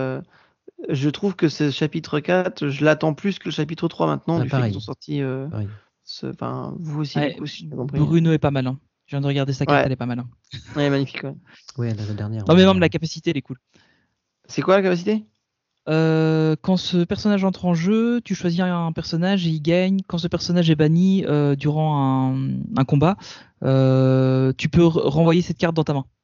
je trouve que ce chapitre 4, je l'attends plus que le chapitre 3 maintenant, Ah, du fait qu'ils ont pareil. sorti. Pareil. Enfin, vous aussi, du Ouais, coup, si j'ai bien compris. Bruno est pas mal. Hein. Je viens de regarder sa carte, Ouais, elle est pas mal. Hein. ouais, magnifique. Ouais. Ouais, la dernière. Non, mais Ouais. même la capacité, elle est cool. C'est quoi la capacité? Quand ce personnage entre en jeu, tu choisis un personnage et il gagne. Quand ce personnage est banni durant un combat, tu peux renvoyer cette carte dans ta main.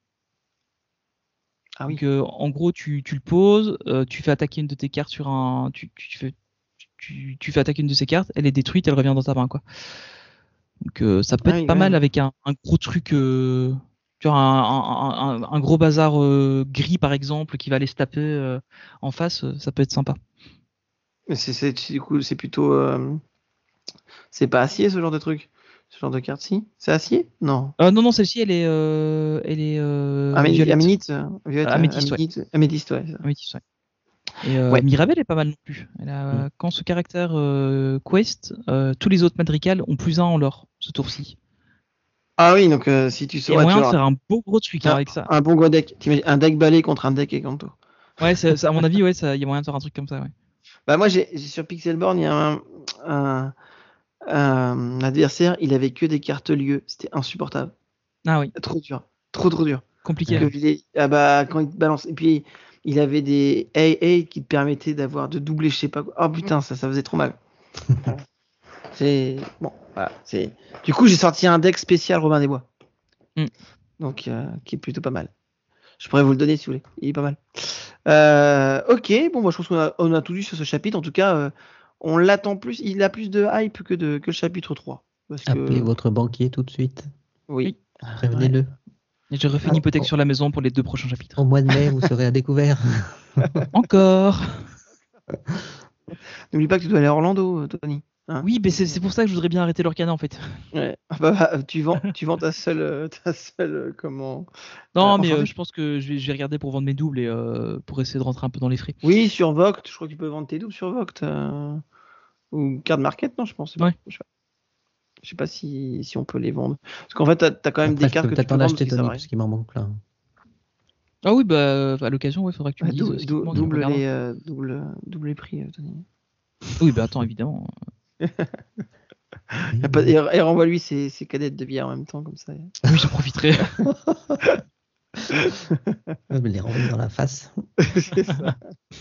Ah Donc, oui. en gros, tu le poses, tu fais attaquer une de tes cartes sur un. Tu fais attaquer une de ces cartes, elle est détruite, elle revient dans ta main, quoi. Donc, ça peut Ah être oui, pas quand mal même. avec un gros truc. Tu vois, un gros bazar gris, par exemple, qui va aller se taper en face, ça peut être sympa. Mais du coup, c'est plutôt. C'est pas acier ce genre de truc. Ce genre de carte, si? C'est acier? Non. Non, celle-ci, violette. Violette, Améthyste, ouais. améthyste, ouais. Améthyste, ouais. Et Ouais. Mirabelle est pas mal non plus. Quand ce caractère quest, tous les autres madrigals ont +1 en lore, ce tour-ci. Ah oui, donc si tu Il y a saurais, tu moyen de vois, faire un beau gros truc hein, avec ça. un bon gros deck, un deck balai contre un deck Encanto. Ouais, à mon avis, ouais, il y a moyen de faire un truc comme ça, ouais. Bah moi, j'ai sur Pixelborn, il y a un adversaire, il avait que des cartes lieux. C'était insupportable. Ah oui, Trop dur. Trop dur. compliqué. Que Ouais. ah bah, quand il te balance. Et puis, il avait des AA qui te permettaient de doubler, je sais pas quoi. Oh putain, ça faisait trop mal. C'est. Bon, voilà. Du coup, j'ai sorti un deck spécial Robin des Bois. Mm. Donc, qui est plutôt pas mal. Je pourrais vous le donner si vous voulez. Il est pas mal. Ok, bon, moi je pense qu'on a tout dit sur ce chapitre. En tout cas, on l'attend plus. Il a plus de hype que le chapitre 3. Parce Appelez que. votre banquier tout de suite. Oui. Prévenez-le. Et j'ai refait une hypothèque sur la maison pour les 2 prochains chapitres. Au mois de mai, vous serez à découvert. Encore. N'oublie pas que tu dois aller à Orlando, Tony. Hein. Oui, mais c'est pour ça que je voudrais bien arrêter l'Orcana en fait. Ouais. Tu vends ta seule, comment. Non, mais enchanté. je pense que je vais regarder pour vendre mes doubles et pour essayer de rentrer un peu dans les frais. Oui, sur Vogt. Je crois que tu peux vendre tes doubles sur Vogt. Ou Card Market, non, je pense. Ouais. Je sais pas si on peut les vendre. Parce qu'en fait, t'as quand même Après, des je cartes peux que tu peut-être peux en vendre acheter, parce que ça Tony, varie. parce qu'il m'en manque plein. Ah oui, bah à l'occasion, il faudra que tu me dises ce qui te manque, je Double regarderai. les prix, Tony. Oui, bah attends, évidemment. Et renvoie-lui ses cadettes de bière en même temps, comme ça. Oui, j'en profiterai. Je vais les renvoyer dans la face. C'est ça.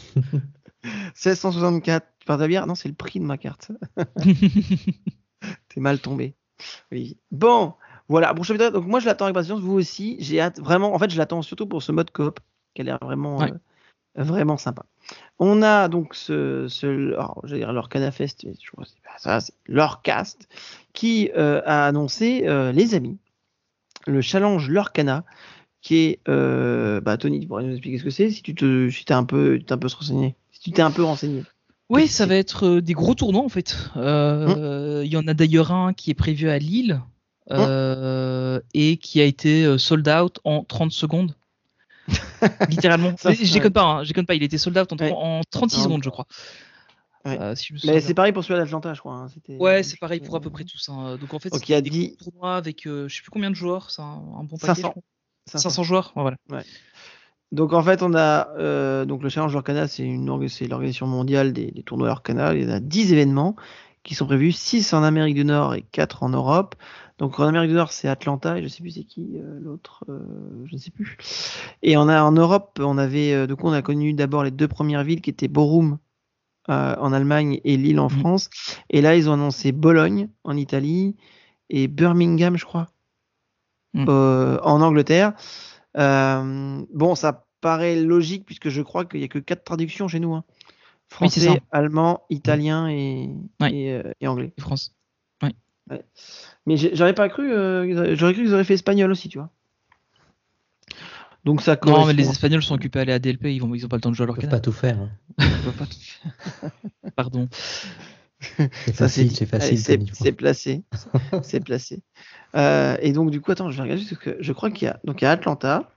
1664, tu parles de la bière? Non, c'est le prix de ma carte. T'es mal tombé. Oui. Bon, voilà. Bon, chapitre, donc moi je l'attends avec patience, vous aussi. J'ai hâte, vraiment. En fait, je l'attends surtout pour ce mode coop, qui a l'air vraiment, Ouais. vraiment sympa. On a donc alors, j'allais dire l'Orcana Fest, mais je crois que c'est pas ça, c'est l'Orcast, qui a annoncé, les amis, le challenge l'Orcana, qui est, Tony, tu pourrais nous expliquer ce que c'est, si t'es un peu renseigné. Si tu t'es un peu renseigné. Oui, Qu'est-ce que ça c'est va être des gros tournois en fait. Il y en a d'ailleurs un qui est prévu à Lille et qui a été sold out en 30 secondes. Littéralement. Ça, Je déconne pas, hein, je déconne pas. Il était sold out Ouais. en 36 secondes, je crois. Ouais. Si je me souviens Mais bien. c'est pareil pour celui d'Atlanta, je crois. Hein. Ouais, c'est pareil pour à peu près tous. Hein. Donc en fait, Donc il y a c'était des 10... gros tournois avec je sais plus combien de joueurs. C'est un bon paquet. 500. 500 joueurs. Ouais, voilà. Ouais. Donc en fait, on a donc le Challenge Orcana, c'est l'organisation mondiale des tournois Orcana. Il y en a 10 événements qui sont prévus, 6 en Amérique du Nord et 4 en Europe. Donc en Amérique du Nord, c'est Atlanta et je sais plus c'est qui l'autre, je ne sais plus. Et en Europe, on a connu d'abord les 2 premières villes qui étaient Bochum en Allemagne et Lille en France. Et là, ils ont annoncé Bologne en Italie et Birmingham, je crois, en Angleterre. Bon, ça paraît logique puisque je crois qu'il n'y a que 4 traductions chez nous. Hein. Oui, c'est ça. Français, allemand, italien et, Ouais. et anglais. Et France. Ouais. Mais j'aurais pas cru, j'aurais cru qu'ils auraient fait espagnol aussi, tu vois. Donc ça Non, correspond. mais les Espagnols sont occupés à aller à DLP, ils ont pas le temps de jouer à Ils leur peuvent canal. pas tout faire. Hein. On peut pas tout- Pardon. C'est Ça, facile, dit. c'est Allez, facile, Tony. c'est placé. C'est placé. Et donc, du coup, attends, je vais regarder parce que je crois qu'il y a. Donc, il y a Atlanta.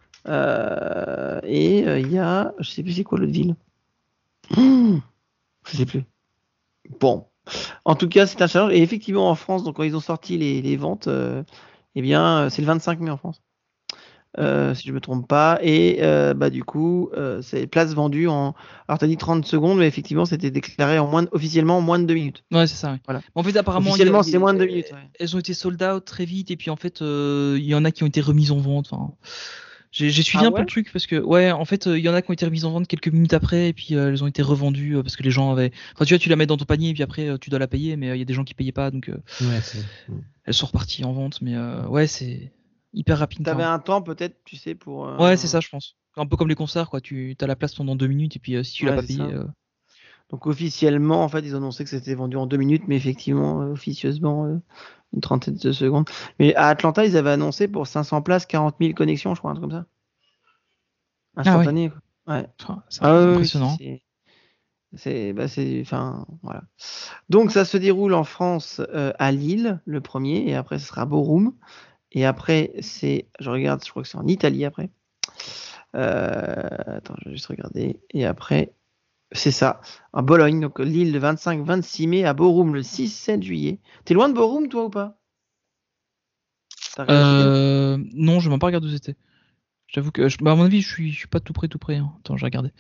Et il y a. Je sais plus c'est quoi l'autre ville. Je sais plus. Bon. En tout cas, c'est un challenge. Et effectivement, en France, donc quand ils ont sorti les ventes, eh bien, c'est le 25 mai en France. Si je me trompe pas. Et bah, du coup, c'est places vendues en. Alors, tu as dit 30 secondes, mais effectivement, c'était déclaré officiellement en moins de 2 minutes. Ouais, c'est ça. Ouais. Voilà. En fait, apparemment, Officiellement, c'est moins de 2 minutes. Ouais. elles ont été sold out très vite, et puis en fait, il y en a qui ont été remises en vente. Enfin, j'ai suivi un peu ouais le truc parce que, ouais, en fait, il y en a qui ont été remises en vente quelques minutes après, et puis elles ont été revendues parce que les gens avaient. Enfin, tu vois, tu la mets dans ton panier, et puis après, tu dois la payer, mais il y a des gens qui payaient pas, donc Ouais, elles sont reparties en vente. Mais ouais, c'est hyper rapide. T'avais Enfin. un temps peut-être, tu sais, pour. Ouais, c'est ça, je pense. Un peu comme les concerts, quoi. Tu as la place pendant 2 minutes, et puis si tu l'as Ouais, pas c'est payé. ça. Donc officiellement, en fait, ils ont annoncé que c'était vendu en 2 minutes, mais effectivement, officieusement, une trentaine de secondes. Mais à Atlanta, ils avaient annoncé pour 500 places, 40 000 connexions, je crois, un truc comme ça. Instantané, quoi. Ouais. Enfin, c'est Ah oui, impressionnant. enfin, voilà. Donc ça se déroule en France à Lille, le premier, et après ce sera Borum. Et après, je regarde, je crois que c'est en Italie après. Attends, je vais juste regarder. Et après, c'est ça, à Bologne, donc Lille le 25-26 mai, à Borum le 6-7 juillet. T'es loin de Borum, toi, ou pas? T'as regardé Non, je m'en pas regardé où c'était. J'avoue que, à mon avis, je suis pas tout près. Hein. Attends, j'ai regardé.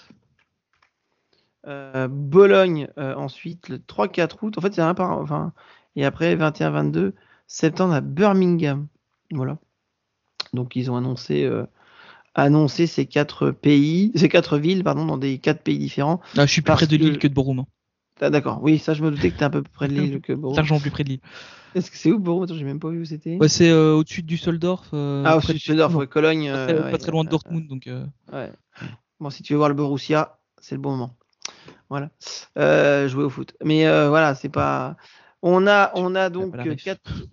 Bologne, ensuite, le 3-4 août. En fait, c'est un par. Enfin, et après, 21-22 septembre à Birmingham. Voilà. Donc, ils ont annoncé ces 4 villes, pardon, dans des 4 pays différents. Ah, je suis plus Parce près de Lille que- que de Borum. Hein. Ah, d'accord, oui, ça, je me doutais que t'es un peu plus près de Lille que Borum. Largement plus près de Lille. Est-ce que c'est où Borum? Attends, j'ai même pas vu où c'était. Ouais, c'est au-dessus du Düsseldorf. Ah, au près de Düsseldorf, Dortmund. ouais, Cologne. Pas très loin de Dortmund, donc. Ouais. Bon, si tu veux voir le Borussia, c'est le bon moment. Voilà. Jouer au foot. Mais voilà, c'est pas. On a donc pas la ref.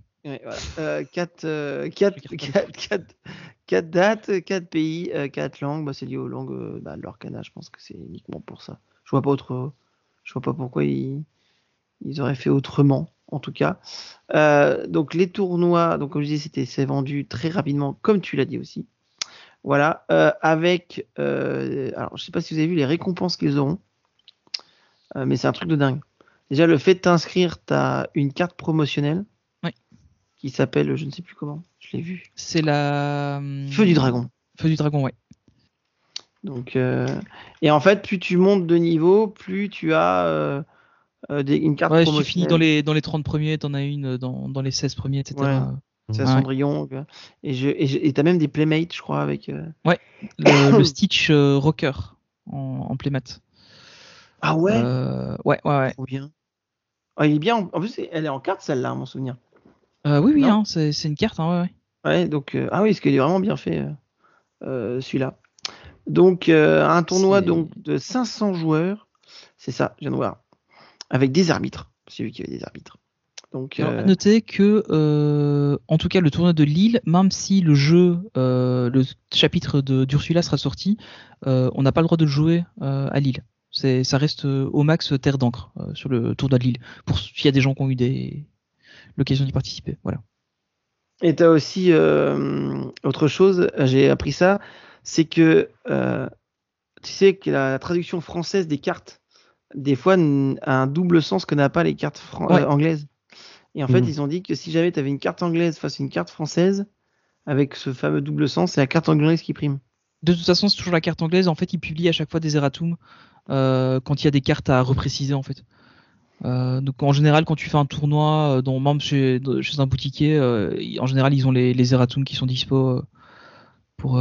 4 dates, 4 pays, 4 langues. Bah, c'est lié aux langues de leur canal. Je pense que c'est uniquement pour ça. Je vois pas pourquoi ils auraient fait autrement, en tout cas. Donc les tournois, donc comme je disais, c'est vendu très rapidement, comme tu l'as dit aussi. Voilà, avec, alors je sais pas si vous avez vu les récompenses qu'ils auront, mais c'est un truc de dingue. Déjà, le fait de t'inscrire, tu as une carte promotionnelle qui s'appelle, je ne sais plus comment, je l'ai vu. C'est la. Feu du Dragon. Feu du Dragon, ouais. Donc, et en fait, plus tu montes de niveau, plus tu as une carte Ouais, si tu promotionnelle. finis dans les 30 premiers, t'en as une dans les 16 premiers, etc. Ouais. C'est à Cendrillon. Et t'as même des playmates, je crois, avec. Ouais, le Stitch Rocker en playmat. Ah ouais. Ouais. Trop bien. Ah, il est bien. En plus, elle est en carte celle-là, à mon souvenir. Oui, Non hein, c'est une carte, hein, ouais. Ouais, donc ah oui, parce qu'il est vraiment bien fait celui-là. Donc un tournoi donc de 500 joueurs, c'est ça, je viens de voir, avec des arbitres. C'est lui qui avait des arbitres. Donc Alors, à noter que, en tout cas, le tournoi de Lille, même si le jeu, le chapitre d'Ursula sera sorti, on n'a pas le droit de le jouer à Lille. Ça reste au max terre d'encre sur le tournoi de Lille, pour s'il y a des gens qui ont eu l'occasion d'y participer. Voilà. Et tu as aussi autre chose, j'ai appris ça, c'est que tu sais que la traduction française des cartes, des fois, a un double sens que n'a pas les cartes anglaises. Et en fait, ils ont dit que si jamais tu avais une carte anglaise face à une carte française, avec ce fameux double sens, c'est la carte anglaise qui prime. De toute façon, c'est toujours la carte anglaise. En fait, ils publient à chaque fois des erratums quand il y a des cartes à repréciser, en fait. Donc en général, quand tu fais un tournoi, même chez un boutiquier, en général, ils ont les erratums qui sont dispo pour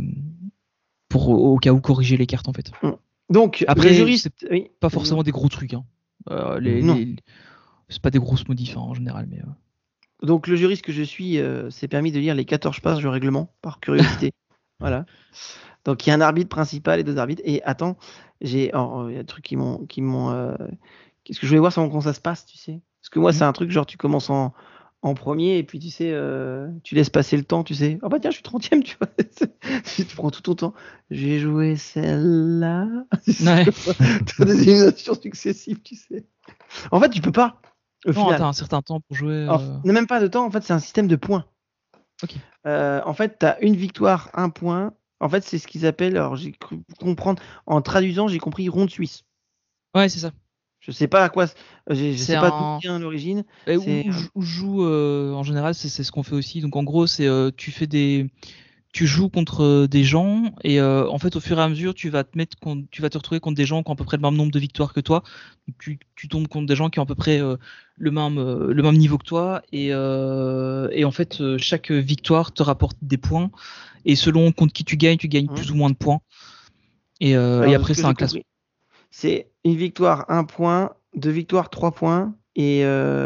au cas où corriger les cartes, en fait. Donc, après, le juriste, c'est pas forcément des gros trucs. Hein. C'est pas des grosses modifs en général. Mais, Donc le juriste que je suis s'est permis de lire les 14 pages du règlement par curiosité. Voilà. Donc il y a un arbitre principal et 2 arbitres. Et attends, il y a des trucs qui m'ont. Qu'est-ce que je voulais voir comment ça se passe, tu sais. Parce que moi, c'est un truc genre tu commences en premier et puis tu sais, tu laisses passer le temps, tu sais. Ah bah tiens, je suis 30e, tu vois. Tu prends tout ton temps. J'ai joué celle-là. Ouais. T'as des éliminations successives, tu sais. En fait, tu peux pas. Au Non, final. t'as un certain temps pour jouer. N'a même pas de temps, en fait, c'est un système de points. Ok. En fait, tu as une victoire, un point. En fait, c'est ce qu'ils appellent, alors j'ai cru comprendre, en traduisant, j'ai compris ronde suisse. Ouais, c'est ça. Je sais pas à quoi, je C'est sais pas d'où un. vient l'origine. Et C'est où joue en général, c'est ce qu'on fait aussi. Donc en gros, c'est tu joues contre des gens et en fait au fur et à mesure tu vas te retrouver contre des gens qui ont à peu près le même nombre de victoires que toi. Donc, tu tombes contre des gens qui ont à peu près le même niveau que toi et en fait chaque victoire te rapporte des points et selon contre qui tu gagnes plus ou moins de points et alors, de ce après que c'est j'ai un classement. compris, c'est une victoire, un point, 2 victoires, 3 points. Et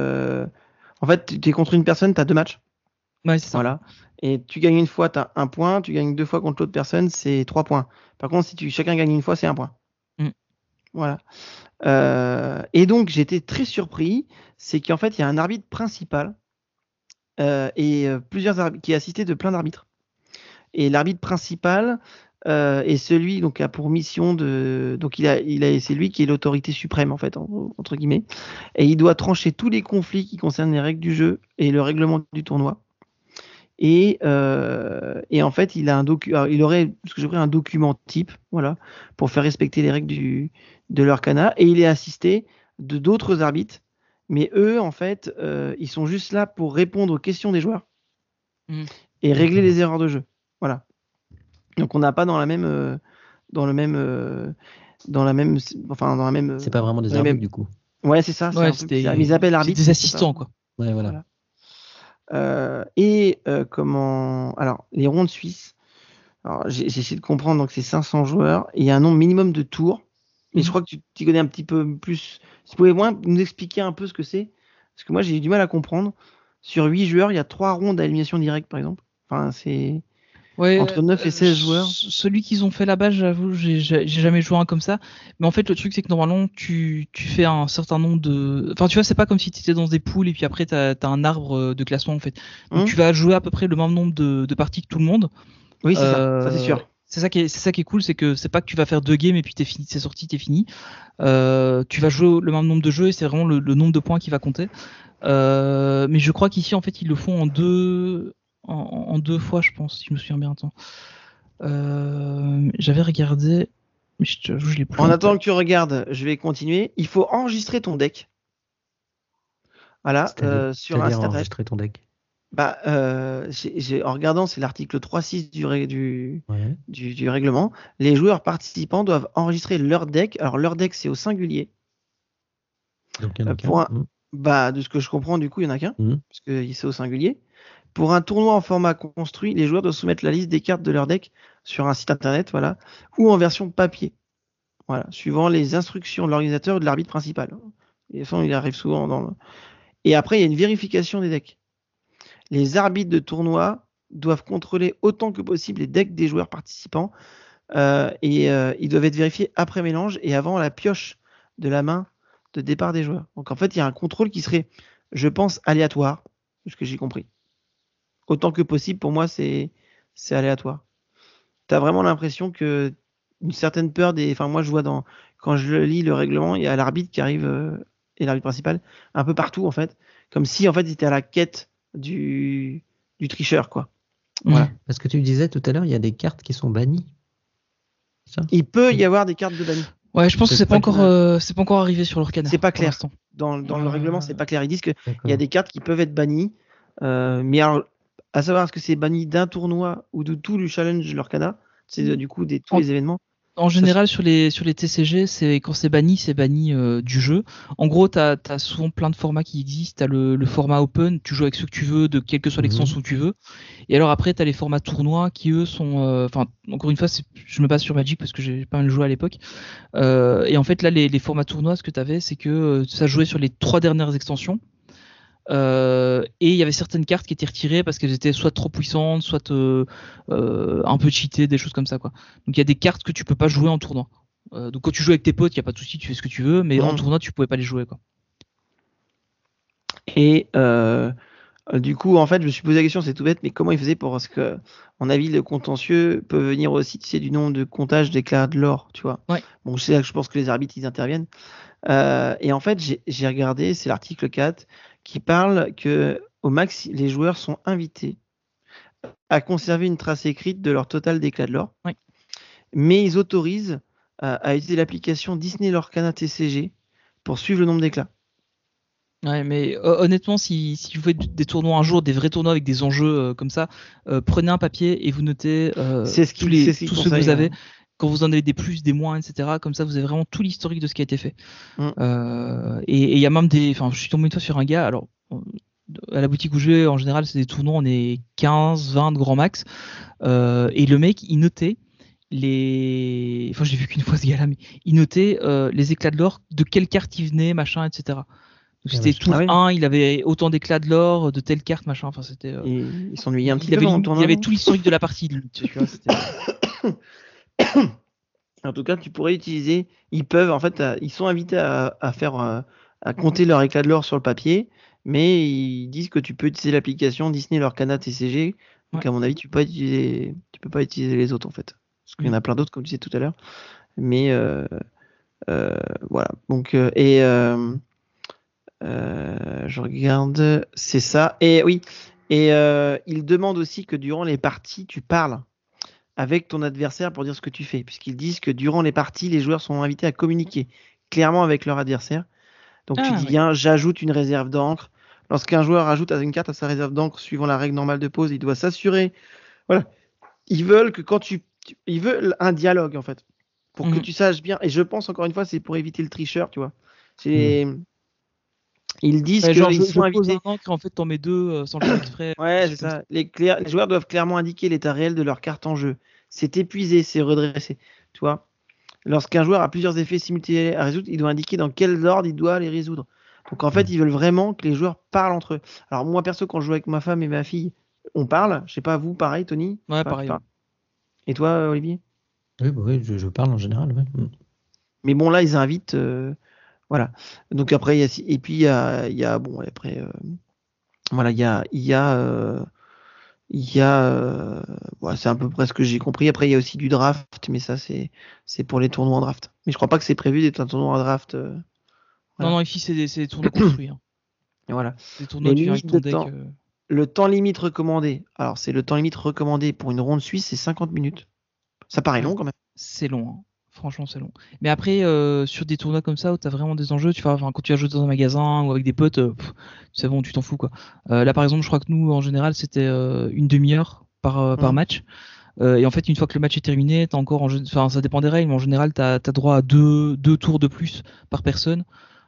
en fait, tu es contre une personne, tu as 2 matchs. Ouais, c'est ça. Voilà. Et tu gagnes une fois, tu as 1 point. Tu gagnes 2 fois contre l'autre personne, c'est 3 points. Par contre, si chacun gagne une fois, c'est 1 point. Mm. Voilà. Et donc, j'étais très surpris. C'est qu'en fait, il y a un arbitre principal et plusieurs arbitres qui est assisté de plein d'arbitres. Et l'arbitre principal est celui donc a pour mission de donc c'est lui qui est l'autorité suprême en fait entre guillemets et il doit trancher tous les conflits qui concernent les règles du jeu et le règlement du tournoi. Et en fait, il aurait, ce que j'ai pris, un document type, voilà, pour faire respecter les règles de l'Arcana. Et il est assisté de d'autres arbitres, mais eux, en fait, ils sont juste là pour répondre aux questions des joueurs et régler les erreurs de jeu. Voilà. Donc on n'a pas dans la même, enfin dans la même. C'est pas vraiment des arbitres, du coup. Ouais, c'est ça. Ouais, C'est un peu bizarre. Mais ils appellent arbitre. des assistants quoi. Ouais, voilà. Alors, les rondes suisses. Alors, j'ai essayé de comprendre, donc c'est 500 joueurs et il y a un nombre minimum de tours. Et je crois que tu connais un petit peu plus. Si tu pouvais moins nous expliquer un peu ce que c'est, parce que moi j'ai eu du mal à comprendre. Sur 8 joueurs, il y a 3 rondes à élimination directe, par exemple. Enfin, c'est entre 9 et 16 joueurs. Celui qu'ils ont fait là-bas, j'avoue, j'ai jamais joué un comme ça. Mais en fait, le truc, c'est que normalement, tu fais un certain nombre de. Enfin, tu vois, c'est pas comme si tu étais dans des poules et puis après, t'as un arbre de classement, en fait. Donc, tu vas jouer à peu près le même nombre de parties que tout le monde. Oui, c'est ça, c'est sûr. C'est ça qui est cool, c'est que c'est pas que tu vas faire 2 games et puis t'es fini, c'est sorti, t'es fini. Tu vas jouer le même nombre de jeux et c'est vraiment le nombre de points qui va compter. Mais je crois qu'ici, en fait, ils le font en 2 fois, je pense, si je me souviens bien. Attends. J'avais regardé, mais je l'ai plus. En attendant que tu regardes, je vais continuer. Il faut enregistrer ton deck. Voilà, sur un site internet. Enregistrer ton deck. Bah, en regardant, c'est l'article 3.6 du règlement. Les joueurs participants doivent enregistrer leur deck. Alors, leur deck, c'est au singulier. Donc, il y en a qu'un. Bah, de ce que je comprends, du coup, il n'y en a qu'un, parce que c'est au singulier. Pour un tournoi en format construit, les joueurs doivent soumettre la liste des cartes de leur deck sur un site internet, voilà, ou en version papier. Voilà, suivant les instructions de l'organisateur ou de l'arbitre principal. Et ça, il arrive souvent Et après, il y a une vérification des decks. Les arbitres de tournoi doivent contrôler autant que possible les decks des joueurs participants et ils doivent être vérifiés après mélange et avant la pioche de la main de départ des joueurs. Donc en fait, il y a un contrôle qui serait, je pense, aléatoire, de ce que j'ai compris. Autant que possible, pour moi, c'est aléatoire. Tu as vraiment l'impression que une certaine peur des. Enfin, moi, je vois quand je lis le règlement, il y a l'arbitre qui arrive et l'arbitre principal un peu partout en fait, comme si en fait il était à la quête du tricheur quoi. Voilà. Parce que tu disais tout à l'heure, il y a des cartes qui sont bannies. Ça il peut y avoir des cartes de banni. Ouais, je pense que c'est pas encore arrivé sur l'Arcana. C'est pas clair. Dans le règlement, c'est pas clair. Ils disent que il y a des cartes qui peuvent être bannies, mais alors à savoir est-ce que c'est banni d'un tournoi ou de tout le challenge de l'Arcana, c'est du coup tous les événements. En général, sur les TCG, quand c'est banni du jeu. En gros, t'as souvent plein de formats qui existent. T'as le format open, tu joues avec ce que tu veux, de quelle que soit l'extension que tu veux. Et alors après, t'as les formats tournois qui eux sont, encore une fois, je me base sur Magic parce que j'ai pas mal joué à l'époque. Et en fait, là, les formats tournois, ce que t'avais, c'est que ça jouait sur les 3 dernières extensions. Et il y avait certaines cartes qui étaient retirées parce qu'elles étaient soit trop puissantes, soit un peu cheatées, des choses comme ça, quoi. Donc il y a des cartes que tu peux pas jouer en tournoi. Donc quand tu joues avec tes potes, il y a pas de souci, tu fais ce que tu veux, mais en tournoi tu pouvais pas les jouer, quoi. Et du coup, en fait, je me suis posé la question, c'est tout bête, mais comment ils faisaient parce que, à mon avis, le contentieux peut venir aussi, tu sais, du nombre de comptages d'éclairs de l'or, tu vois. Ouais. Bon, c'est là que je pense que les arbitres ils interviennent. Et en fait, j'ai regardé, c'est l'article 4 qui parle que au max, les joueurs sont invités à conserver une trace écrite de leur total d'éclat de l'or, Ouais. mais ils autorisent à utiliser l'application Disney Lorcana TCG pour suivre le nombre d'éclats. Ouais, mais honnêtement, si vous faites des tournois un jour, des vrais tournois avec des enjeux comme ça, prenez un papier et vous notez C'est ce tous qu'il ceux que vous conseille, avez. hein. Quand vous en avez des plus, des moins, etc. Comme ça, vous avez vraiment tout l'historique de ce qui a été fait. Et il y a même des. Enfin, je suis tombé une fois sur un gars. Alors, à la boutique où je vais, en général, c'est des tournois, on est 15, 20 grand max. Et le mec, il notait les. Enfin, j'ai vu qu'une fois ce gars-là, mais il notait les éclats de l'or, de quelle carte il venait, machin, etc. Donc c'était tour 1, il avait autant d'éclats de l'or, de telle carte, machin. Enfin, c'était. Il s'ennuyait un petit peu avait dans le tournoi. il avait tout l'historique de la partie. Tu vois, c'était. En tout cas, tu pourrais utiliser. Ils peuvent, en fait, ils sont invités à faire, à compter leur éclat de l'or sur le papier, mais ils disent que tu peux utiliser l'application Disney Lorcana TCG. Donc, à mon avis, tu peux pas utiliser les autres, en fait. Parce qu'il y en a plein d'autres, comme tu disais tout à l'heure. Mais voilà. Donc, je regarde, c'est ça. Et oui. Et il demande aussi que durant les parties, tu parles avec ton adversaire pour dire ce que tu fais, puisqu'ils disent que durant les parties, les joueurs sont invités à communiquer clairement avec leur adversaire. Donc tu dis bien, j'ajoute une réserve d'encre. Lorsqu'un joueur ajoute une carte à sa réserve d'encre suivant la règle normale de pause, il doit s'assurer. Voilà. Ils veulent que quand ils veulent un dialogue en fait, pour que tu saches bien. Et je pense encore une fois, c'est pour éviter le tricheur, tu vois. Ils disent que genre, ils sont invités. Un encre, en fait, t'en mets deux sans le faire exprès. Ouais, c'est ça. Les joueurs doivent clairement indiquer l'état réel de leur carte en jeu. C'est épuisé, c'est redressé. Tu vois. Lorsqu'un joueur a plusieurs effets simultanés à résoudre, il doit indiquer dans quel ordre il doit les résoudre. Donc en fait, ils veulent vraiment que les joueurs parlent entre eux. Alors moi perso, quand je joue avec ma femme et ma fille, on parle. Je sais pas, vous, pareil, Tony? Ouais, pareil. Et toi, Olivier? Oui, je parle en général. Ouais. Mais bon, là, ils invitent. Voilà. Donc après, il y a bon, après, voilà, ouais, c'est à peu près ce que j'ai compris. Après, il y a aussi du draft, mais ça, c'est pour les tournois en draft. Mais je crois pas que c'est prévu d'être un tournoi en draft. Voilà. Non, ici, c'est des tournois construits. Hein. Et voilà. Des tournois les limites de temps. Le temps limite recommandé. Alors, c'est le temps limite recommandé pour une ronde suisse, c'est 50 minutes. Ça paraît long quand même. C'est long. Hein. Franchement, c'est long. Mais après, sur des tournois comme ça où tu as vraiment des enjeux, quand tu vas jouer dans un magasin ou avec des potes, c'est bon, tu t'en fous, quoi. Là, par exemple, je crois que nous, en général, c'était une demi-heure par match. Et en fait, une fois que le match est terminé, t'as encore ça dépend des règles, mais en général, t'as droit à deux tours de plus par personne.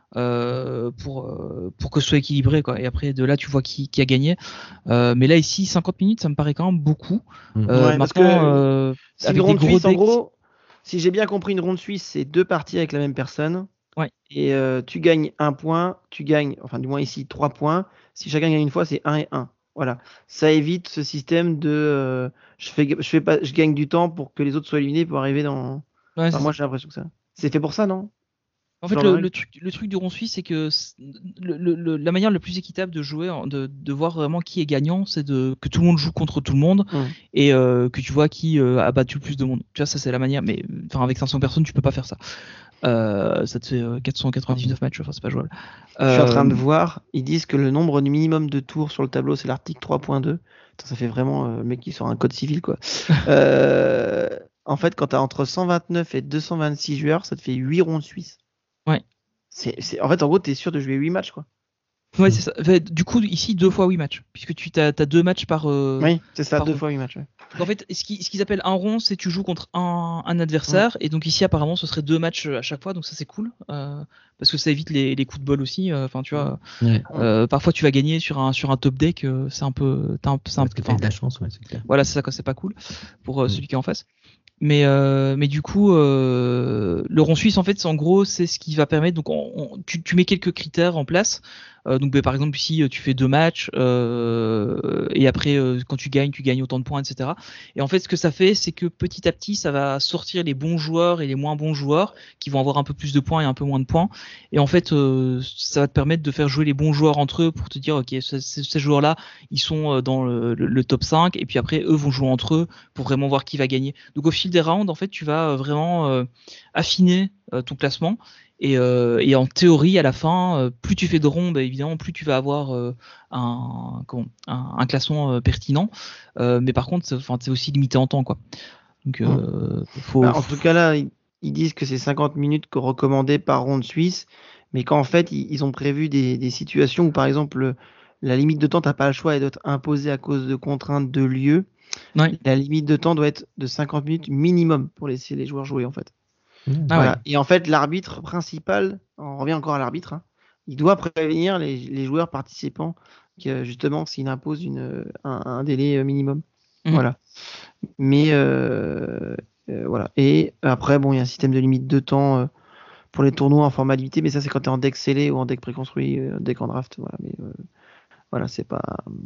Pour que ce soit équilibré, quoi. Et après de là tu vois qui a gagné, mais là ici 50 minutes ça me paraît quand même beaucoup. Ouais, parce que avec une ronde suisse, en gros, si j'ai bien compris, une ronde suisse c'est 2 parties avec la même personne, et tu gagnes 1 point, tu gagnes, enfin du moins ici 3 points, si chacun gagne une fois c'est 1 et 1. Voilà, ça évite ce système de je gagne du temps pour que les autres soient éliminés pour arriver dans. Moi j'ai l'impression que ça c'est fait pour ça, non? En fait, le truc du rond suisse, c'est que la manière la plus équitable de jouer, de voir vraiment qui est gagnant, c'est que tout le monde joue contre tout le monde et que tu vois qui a battu le plus de monde. Tu vois, ça c'est la manière. Mais enfin, avec 500 personnes, tu peux pas faire ça. Ça te fait 499 matchs. Enfin, c'est pas jouable. Je suis en train de voir. Ils disent que le nombre minimum de tours sur le tableau, c'est l'article 3.2. Ça fait vraiment le mec qui sort un code civil, quoi. En fait, quand tu as entre 129 et 226 joueurs, ça te fait 8 rondes suisses. Ouais. En fait, en gros, t'es sûr de jouer 8 matchs, quoi. Ouais, c'est ça. Du coup, ici, 2 fois 8 matchs. Puisque tu as 2 matchs par. Oui, c'est ça, 2 fois 8 matchs. Ouais. Donc, en fait, ce qu'ils appellent un rond, c'est que tu joues contre un adversaire. Et donc, ici, apparemment, ce serait 2 matchs à chaque fois. Donc, ça, c'est cool. Parce que ça évite les coups de bol aussi. Enfin, tu vois. Parfois, tu vas gagner sur un top deck. C'est un peu. T'as de la chance, ouais, c'est clair. Voilà, c'est ça, quoi. C'est pas cool pour celui qui est en face. Mais du coup, le rond suisse, en fait, en gros, c'est ce qui va permettre. Donc, tu mets quelques critères en place. Donc par exemple si tu fais 2 matchs et après quand tu gagnes autant de points, etc. Et en fait ce que ça fait, c'est que petit à petit ça va sortir les bons joueurs et les moins bons joueurs qui vont avoir un peu plus de points et un peu moins de points. Et en fait ça va te permettre de faire jouer les bons joueurs entre eux pour te dire ok ces joueurs-là ils sont dans le top 5 et puis après eux vont jouer entre eux pour vraiment voir qui va gagner. Donc au fil des rounds en fait tu vas vraiment affiner ton classement. Et en théorie, à la fin, plus tu fais de ronds, bah, évidemment, plus tu vas avoir un classement pertinent. Mais par contre, c'est aussi limité en temps, quoi. Donc, En tout cas, là, ils disent que c'est 50 minutes recommandées par ronde suisse, mais qu'en fait, ils ont prévu des situations où, par exemple, la limite de temps, t'as pas le choix, elle doit être imposée à cause de contraintes de lieu. Ouais. La limite de temps doit être de 50 minutes minimum pour laisser les joueurs jouer, en fait. Ah ouais. Et en fait, l'arbitre principal, on revient encore à l'arbitre, hein, il doit prévenir les joueurs participants que justement s'il impose un délai minimum. Voilà. Mais voilà. Et après, bon, il y a un système de limite de temps pour les tournois en format limité, mais ça c'est quand tu es en deck scellé ou en deck préconstruit, deck en draft. Voilà. Mais voilà, c'est pas.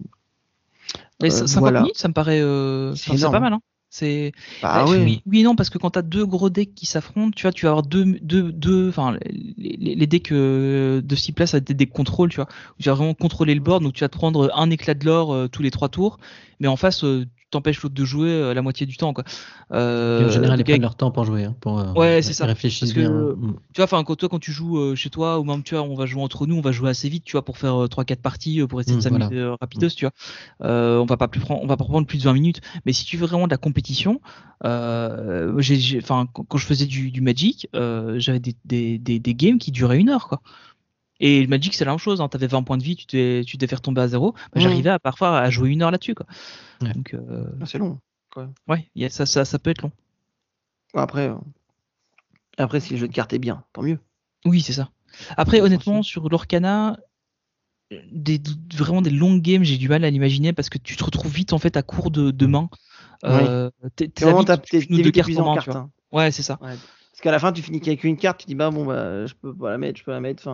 50 minutes, ça me paraît c'est pas mal. Hein. C'est oui et non parce que quand t'as 2 gros decks qui s'affrontent, tu vas avoir deux enfin les decks de 6 places, des decks contrôle, tu vois, où tu vas vraiment contrôler le board, donc tu vas te prendre un éclat de l'or tous les 3 tours, mais en face tu t'empêches l'autre de jouer la moitié du temps, quoi. En général, ils prennent leur temps pour jouer, hein, ouais, c'est ça. Réfléchissent bien. Tu vois, quand tu joues chez toi, ou même tu vois, on va jouer entre nous, on va jouer assez vite, tu vois, pour faire 3-4 parties, pour essayer de s'amuser rapidos, tu vois. On va pas prendre plus de 20 minutes. Mais si tu veux vraiment de la compétition, quand je faisais du Magic, j'avais des games qui duraient 1 heure, quoi. Et le Magic, c'est la même chose, hein. T'avais 20 points de vie, tu devais faire tomber à 0. J'arrivais parfois à jouer 1 heure là-dessus, quoi. Ouais. Donc, c'est long, quoi. Ouais, ça peut être long. Après, si le jeu de cartes est bien, tant mieux. Oui, c'est ça. Après, honnêtement, sur l'Orcana, vraiment des longues games, j'ai du mal à l'imaginer parce que tu te retrouves vite en fait à court de main. T'es vite cartes en main, carte. tu vois. Ouais, c'est ça. Ouais. Parce qu'à la fin, tu finis qu'avec une carte, tu dis je peux pas la mettre, je peux la mettre.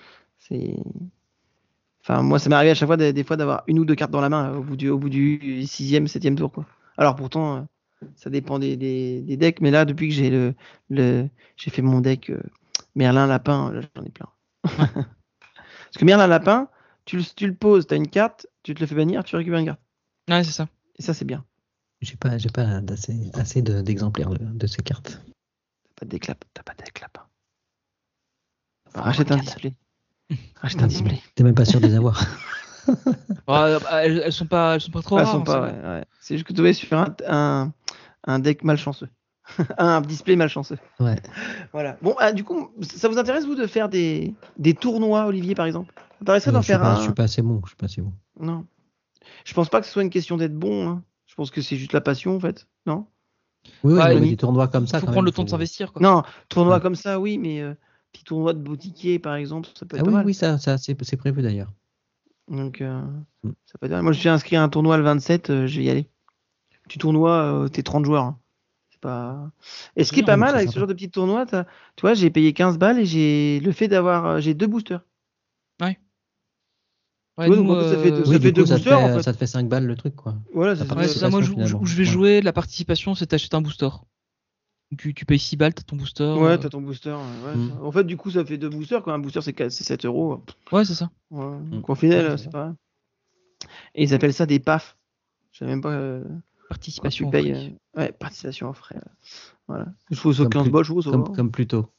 Moi, ça m'est arrivé à chaque fois des fois d'avoir 1 ou 2 cartes dans la main au bout du 6e, 7e tour, quoi. Alors pourtant, ça dépend des decks, mais là, depuis que j'ai j'ai fait mon deck Merlin Lapin, là, j'en ai plein. Parce que Merlin Lapin, tu le poses, t'as une carte, tu te le fais bannir, tu récupères une carte. Ouais, c'est ça. Et ça, c'est bien. J'ai pas assez d'exemplaires de ces cartes. T'as pas de deck Lapin. Rachète un display. Rachète un display. T'es même pas sûr de les avoir. Elles sont pas trop rares. Ouais. C'est juste que tu es sur un deck malchanceux. Un display malchanceux. Ouais. Voilà. Bon, du coup, ça vous intéresse, vous, de faire des tournois, Olivier, par exemple? Ça t'intéresserait d'en faire un? Je suis pas assez bon. Non. Je pense pas que ce soit une question d'être bon. Hein. Je pense que c'est juste la passion, en fait. Non? Oui, des tournois comme ça. Il faut prendre le temps de s'investir, quoi. Non, tournoi comme ça, oui, mais petit tournoi de boutiquier, par exemple, ça peut être pas mal. Oui, ça c'est prévu d'ailleurs. Donc, ça peut être... Moi, je suis inscrit à un tournoi le 27, je vais y aller. Petit tournoi, t'es 30 joueurs. Hein. C'est pas... Et ce qui est pas mal avec ce genre de petit tournoi, tu vois, j'ai payé 15 balles et j'ai 2 boosters. Ouais. Ouais, donc, ça fait 2 boosters. En fait. Ça te fait 5 balles le truc, quoi. Voilà, c'est ça. Moi, où je vais jouer, la participation, c'est t'achètes un booster. Tu payes 6 balles, t'as ton booster. Ouais, t'as ton booster. Ouais. En fait, du coup, ça fait 2 boosters. Quand un booster, c'est 7 €. Ouais, c'est ça. Ouais. Donc, au final, c'est pas. Et ils appellent ça des PAF. Je sais même pas. Participation. Ouais, participation aux frais. Voilà. Je trouve ça 15 balles, je trouve ça. Comme plus tôt.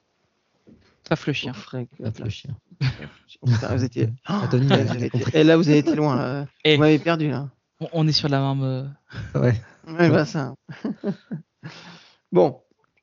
Paf le chien. Paf le chien. Vous étiez. Et là, vous avez été loin. Là. Vous m'avez perdu, là. On est sur la même. Ouais, bah ça. Bon.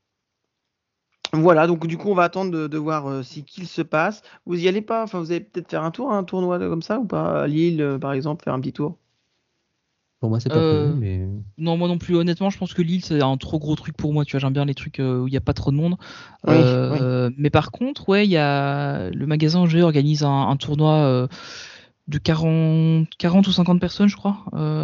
Voilà, donc du coup, on va attendre de voir si qu'il se passe. Vous y allez pas? Enfin, vous allez peut-être faire un tournoi comme ça ou pas? À Lille, par exemple, faire un petit tour? Pour moi, c'est pas prévu, mais... Non, moi non plus. Honnêtement, je pense que Lille, c'est un trop gros truc pour moi. Tu vois, j'aime bien les trucs où il n'y a pas trop de monde. Oui. Mais par contre, ouais, il y a le magasin OG organise un tournoi de 40 ou 50 personnes, je crois.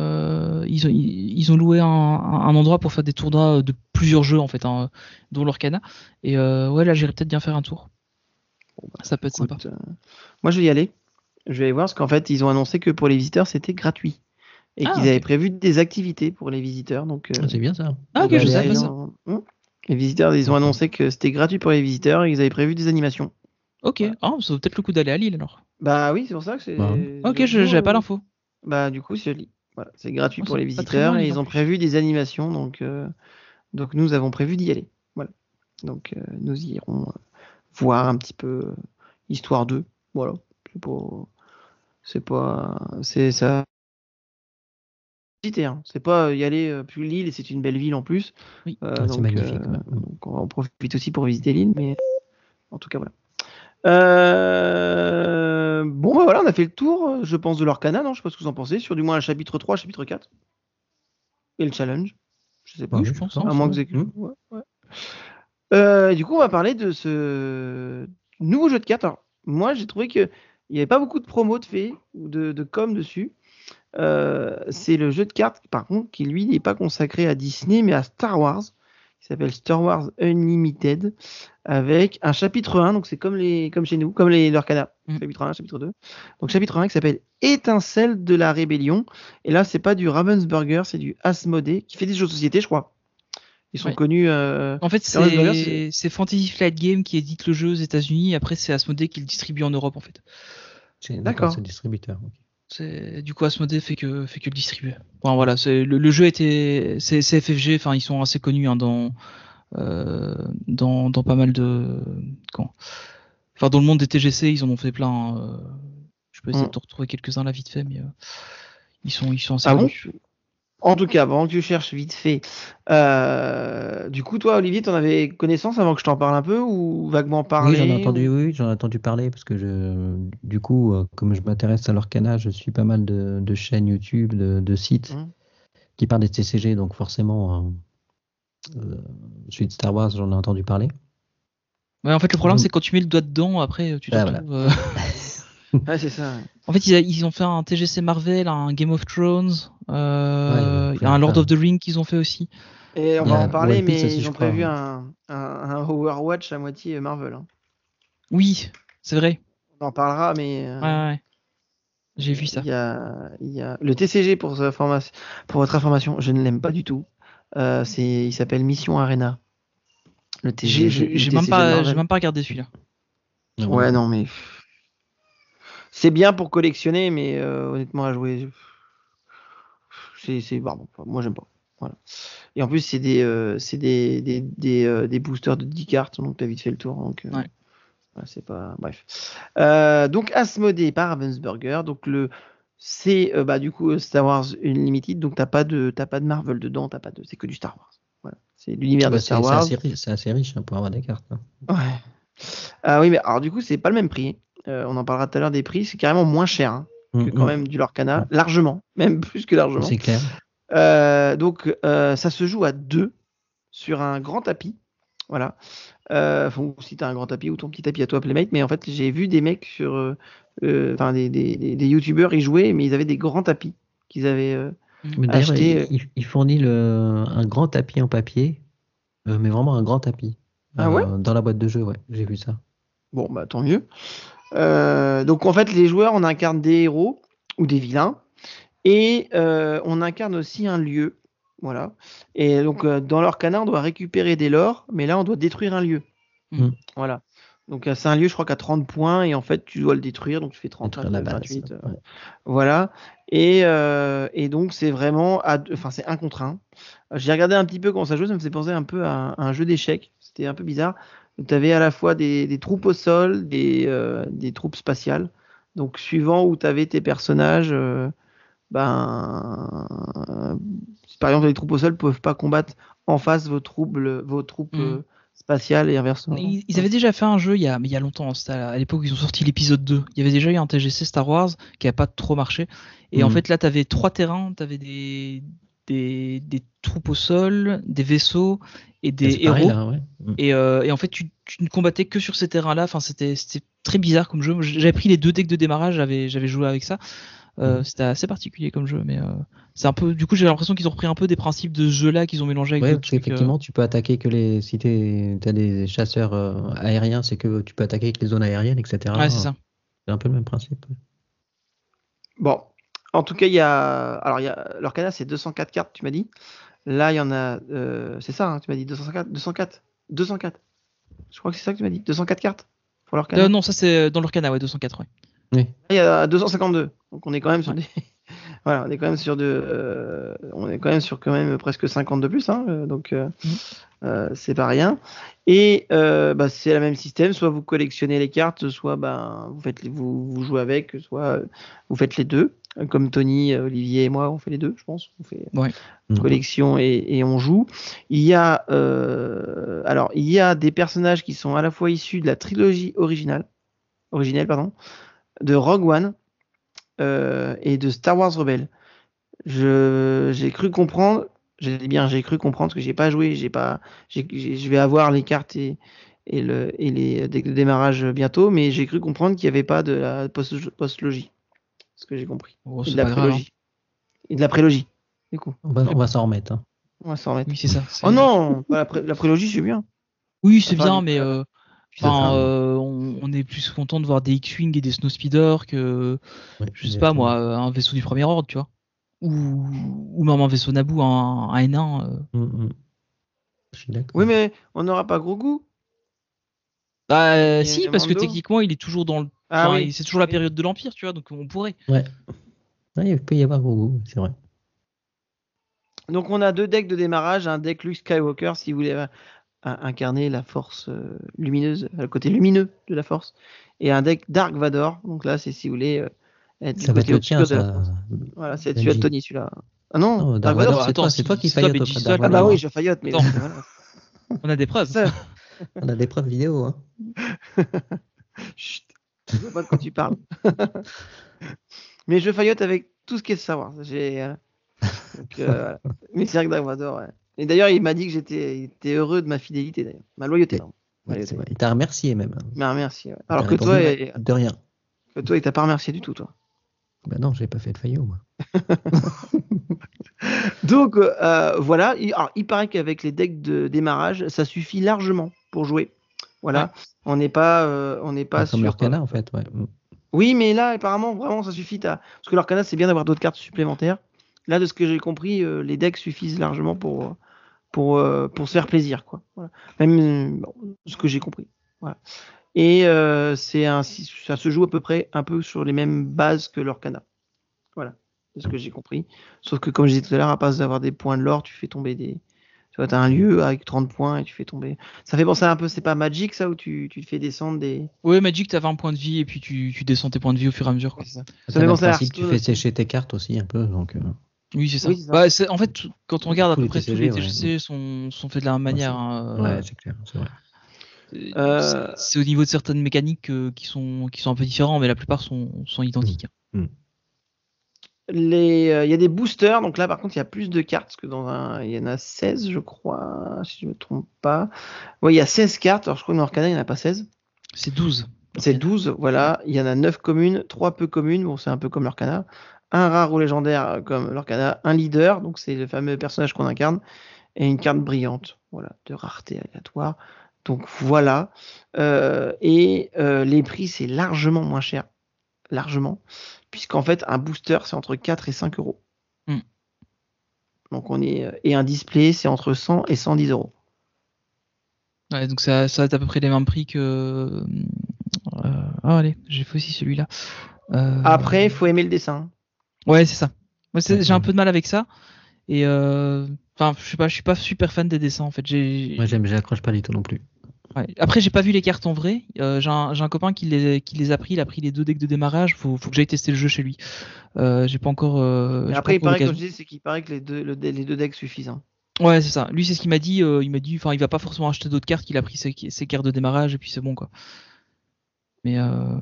Ils ont loué un endroit pour faire des tournois de plusieurs jeux, en fait, hein, dont l'Orcana. Et ouais, là, j'irai peut-être bien faire un tour. Ça peut être sympa. Moi, je vais y aller. Je vais aller voir parce qu'en fait, ils ont annoncé que pour les visiteurs, c'était gratuit. Et Ah, qu'ils ok. avaient prévu des activités pour les visiteurs. Donc, C'est bien ça. Ah, ok, bah, je les savais pas ça. gens- Les visiteurs, ils ont D'accord. annoncé que c'était gratuit pour les visiteurs et ils avaient prévu des animations. Ok, Voilà. ah, ça vaut peut-être le coup d'aller à Lille alors. Bah oui, c'est pour ça que c'est. Bah, Ok, Du coup, j'avais pas l'info. bah du coup, c'est joli. Voilà, c'est gratuit Oh, pour c'est les pas très loin, visiteurs et Lille ils en ont plus. prévu des animations, donc nous avons prévu d'y aller. Voilà. Donc nous irons voir un petit peu Histoire 2. Voilà. C'est ça. Visiter, hein. C'est pas y aller. Puis Lille, c'est une belle ville en plus. Oui. c'est magnifique. Ouais. Donc on en profite aussi pour visiter Lille, mais en tout cas voilà. Bon bah voilà, on a fait le tour, je pense, de l'Orcana, non? Je sais pas ce que vous en pensez, sur du moins le chapitre 3, chapitre 4. Et le challenge. Je sais pas. Oui, Ouais, je pense. pense, À moins que vous ouais. ayez quelque chose. Ouais, ouais. Du coup, on va parler de ce nouveau jeu de cartes. Alors, moi, j'ai trouvé qu'il n'y avait pas beaucoup de promos de fait ou de com dessus. C'est le jeu de cartes, par contre, qui lui n'est pas consacré à Disney, mais à Star Wars. Il s'appelle Star Wars Unlimited, avec un chapitre 1, donc c'est comme chez nous, comme l'Orcana. Chapitre 1, chapitre 2. Donc chapitre 1 qui s'appelle Étincelle de la Rébellion. Et là, c'est pas du Ravensburger, c'est du Asmodée, qui fait des jeux de société, je crois. Ils sont Ouais. connus. En fait, Ravensburger, c'est Fantasy Flight Game qui édite le jeu aux États-Unis. Après, c'est Asmodee qui le distribue en Europe, en fait. D'accord, D'accord. c'est le distributeur. Ok. Du coup, Asmodee fait que le distribuer. Bon, voilà, le jeu c'est FFG. Enfin, ils sont assez connus hein, dans pas mal de enfin, dans le monde des TGC, ils en ont fait plein. Hein. Je peux essayer de te retrouver quelques-uns là vite fait, mais ils sont assez Ah bon? connus. En tout cas, avant que tu cherches vite fait, du coup, toi, Olivier, t'en avais connaissance avant que je t'en parle un peu ou vaguement Oui, j'en ai parlé entendu, ou... oui, j'en ai entendu parler parce que du coup, comme je m'intéresse à l'Orcana, je suis pas mal de chaînes YouTube, de sites qui parlent des TCG, donc forcément, suite Star Wars, j'en ai entendu parler. Ouais, en fait, le problème, Donc, c'est que quand tu mets le doigt dedans, après, tu te ah, retrouves. voilà. Ouais, c'est ça. En fait, ils ont fait un TGC Marvel, un Game of Thrones, Ouais, il y avait il y a un plein, Lord plein. of the Rings qu'ils ont fait aussi. Et on Il y va en a parler, One Piece mais aussi, ils je ont crois. prévu un Overwatch à moitié Marvel. Hein. Oui, c'est vrai. On en parlera, mais Ouais. J'ai vu ça. il y a le TCG pour votre information. Je ne l'aime pas du tout. Il s'appelle Mission Arena. Le J'ai TCG de même Marvel. pas regardé celui-là. Non, moi non Ouais, plus. non, mais c'est bien pour collectionner, mais honnêtement à jouer, pardon, moi j'aime pas. Voilà. Et en plus c'est des boosters de 10 cartes, donc t'as vite fait le tour. Donc Ouais. voilà, c'est pas bref. Donc Asmodée par Ravensburger, donc c'est bah du coup Star Wars Unlimited, donc t'as pas de Marvel dedans, c'est que du Star Wars. Voilà. C'est l'univers de Bah, Star Wars. c'est assez riche hein, pour avoir des cartes. Hein. Ouais. Oui, mais alors du coup, c'est pas le même prix. On en parlera tout à l'heure des prix. C'est carrément moins cher hein, que quand même du Lorcana, largement, même plus que largement. C'est clair. Donc, ça se joue à 2 sur un grand tapis. Voilà. Si t'as un grand tapis ou ton petit tapis à toi, Playmate. Mais en fait, j'ai vu des mecs enfin des youtubeurs y jouer, mais ils avaient des grands tapis qu'ils avaient Mais d'ailleurs, achetés. il fournit un grand tapis en papier, mais vraiment un grand tapis. Ah ouais? Dans la boîte de jeu, ouais, j'ai vu ça. Bon, bah tant mieux. Donc en fait, les joueurs, on incarne des héros ou des vilains. Et on incarne aussi un lieu. Voilà. Et donc, dans l'Orcana, on doit récupérer des lores, mais là, on doit détruire un lieu. Voilà. Donc, c'est un lieu, je crois, qu'à 30 points, et en fait, tu dois le détruire, donc tu fais 30, Détruire la base, 28. ouais. Voilà. Et donc, c'est vraiment. Enfin, c'est 1 contre 1. J'ai regardé un petit peu comment ça joue, ça me fait penser un peu à un jeu d'échecs. C'était un peu bizarre. Tu avais à la fois des troupes au sol, des troupes spatiales. Donc, suivant où tu avais tes personnages. Si par exemple les troupes au sol peuvent pas combattre en face vos troupes spatiales et inversement. Ils avaient déjà fait un jeu il y a longtemps, c'était à l'époque où ils ont sorti l'épisode 2. Il y avait déjà eu un TGC Star Wars qui a pas trop marché. Et en fait là tu avais 3 terrains, tu avais des troupes au sol, des vaisseaux et des héros. Pareil, là, ouais. Et en fait tu ne combattais que sur ces terrains-là. Enfin c'était très bizarre comme jeu. J'avais pris les 2 decks de démarrage, j'avais joué avec ça. C'était assez particulier comme jeu, mais c'est un peu. Du coup, j'ai l'impression qu'ils ont repris un peu des principes de ce jeu-là qu'ils ont mélangé avec Ouais, d'autres parce trucs. qu'effectivement, tu peux attaquer que si t'as des chasseurs aériens, c'est que tu peux attaquer avec les zones aériennes, etc. Ouais, c'est ça. C'est un peu le même principe. Bon, en tout cas, il y a l'Orcana, c'est 204 cartes, tu m'as dit. Là, il y en a, c'est ça, hein, tu m'as dit 204. Je crois que c'est ça que tu m'as dit. 204 cartes pour l'Orcana. Non, ça c'est dans l'Orcana, ouais, 204, ouais. Oui. Là, il y a 252. Donc on est quand même sur Ouais. des. Voilà, on est quand même sur on est quand même sur quand même presque 50 de plus, hein, donc c'est pas rien. Et bah, c'est le même système, soit vous collectionnez les cartes, soit ben vous jouez avec, soit vous faites les deux, comme Tony, Olivier et moi, on fait les deux, je pense. On fait Ouais. collection et on joue. Il y a alors il y a des personnages qui sont à la fois issus de la trilogie originelle, pardon, de Rogue One. Et de Star Wars Rebels. J'ai cru comprendre, j'ai cru comprendre parce que j'ai pas joué, je vais avoir les cartes et les decks de démarrage bientôt, mais j'ai cru comprendre qu'il n'y avait pas de la post-logie, ce que j'ai compris. Oh, Et c'est de la pas grave, hein. prélogie. Et de la prélogie, du coup. On va s'en remettre. Hein. On va s'en remettre. Oui, c'est ça. Oh non, pas la prélogie, c'est bien. Oui, c'est Enfin, bien, mais Ça sera- on est plus content de voir des X-Wing et des Snowspeeder que, Ouais, je sais pas exactement. moi, un vaisseau du premier ordre, tu vois. Ou même un vaisseau Naboo, un N1. Je suis d'accord. Oui, mais on n'aura pas Grogu. Bah Et si, parce que Mando. techniquement, il est toujours dans le. Ah Enfin, oui. c'est toujours la Oui. période de l'Empire, tu vois, donc on pourrait. Ouais. Ouais, il peut y avoir Grogu, c'est vrai. Donc on a deux decks de démarrage, un deck Luke Skywalker si vous voulez incarner la force lumineuse, le côté lumineux de la force, et un deck Dark Vador. Donc là, c'est si vous voulez être Ça le va être côté le tien, obscur de la ça. force. Voilà, c'est celui de Benji. Tony, celui-là. Ah non, Non, Dark Dark Vador. Vador, c'est attends, toi, c'est toi qui c'est toi, faillote Benji, auprès de c'est toi Dark qui Ah bah Vador. oui, Hein. je faillote, mais Attends. voilà. On a des preuves. Ça. On a des preuves vidéo. Hein. Chut, je vois pas de quoi tu parles. Mais je faillote avec tout ce qu'il y a de savoir. Donc, voilà. Mais c'est vrai que Dark Vador, ouais. Et d'ailleurs, il m'a dit que il était heureux de ma fidélité, d'ailleurs. Ma loyauté, pardon. Ma Ouais, loyauté. c'est vrai. Il t'a remercié même. Hein. Mais merci. Ouais. Il Alors t'a que toi, répondu de rien. il t'a pas remercié du tout, toi. Bah non, j'ai pas fait de faillot, moi. Donc voilà, alors, il paraît qu'avec les decks de démarrage, ça suffit largement pour jouer. Voilà, Ouais. on n'est pas Comme sur. l'Arcana, en fait. Ouais. Oui, mais là, apparemment, vraiment, ça suffit. Parce que l'Arcana, c'est bien d'avoir d'autres cartes supplémentaires. Là, de ce que j'ai compris, les decks suffisent largement pour se faire plaisir, quoi. Voilà. Même ce que j'ai compris. Voilà. Et ça se joue à peu près un peu sur les mêmes bases que l'Arcana. Voilà, c'est ce que j'ai compris. Sauf que, comme je disais tout à l'heure, à place d'avoir des points de l'or, tu fais tomber des. Tu vois, t'as un lieu avec 30 points et tu fais tomber. Ça fait penser un peu, c'est pas Magic ça, où tu te fais descendre des. Ouais, Magic, t'as 20 points de vie et puis tu descends tes points de vie au fur et à mesure, quoi. C'est ça. C'est Ça fait le penser à principe, tu Hearthstone fais aussi. sécher tes cartes aussi un peu. Donc, Oui, c'est ça. Oui, c'est ça. Bah, en fait, quand on regarde à Tous peu les près tous TCG, les ouais. TGC sont faits de la même manière. Hein, ouais, c'est clair, c'est vrai. c'est au niveau de certaines mécaniques qui sont un peu différents, mais la plupart sont identiques. Il y a des boosters, donc là par contre il y a plus de cartes, parce que il y en a 16 je crois, si je me trompe pas. Ouais, il y a 16 cartes, alors je crois que dans Arcana il n'y en a pas 16. C'est 12. C'est 12, voilà. Il y en a 9 communes, 3 peu communes, bon c'est un peu comme l'Arcana. Un rare ou légendaire comme l'Arcana, un leader, donc c'est le fameux personnage qu'on incarne, et une carte brillante, voilà, de rareté aléatoire. Donc voilà. Les prix c'est largement moins cher. Largement. Puisqu'en fait, un booster, c'est entre 4 et 5 euros. Donc et un display, c'est entre 100 et 110 euros. Ouais, donc ça va être à peu près les mêmes prix que. Allez, j'ai fait aussi celui-là. Après, il faut aimer le dessin. Ouais, c'est ça. Moi, j'ai un peu de mal avec ça. Et enfin, je sais pas, je suis pas super fan des dessins en fait. Moi, j'accroche pas du tout non plus. Ouais. Après, j'ai pas vu les cartes en vrai. J'ai un copain qui les a pris. Il a pris les 2 decks de démarrage. Faut que j'aille tester le jeu chez lui. J'ai pas encore. Après, il paraît, comme je dis, c'est qu'il paraît que les deux decks suffisent. Hein. Ouais, c'est ça. Lui, c'est ce qu'il m'a dit. Enfin, il va pas forcément acheter d'autres cartes. Il a pris ses cartes de démarrage et puis c'est bon quoi. Mais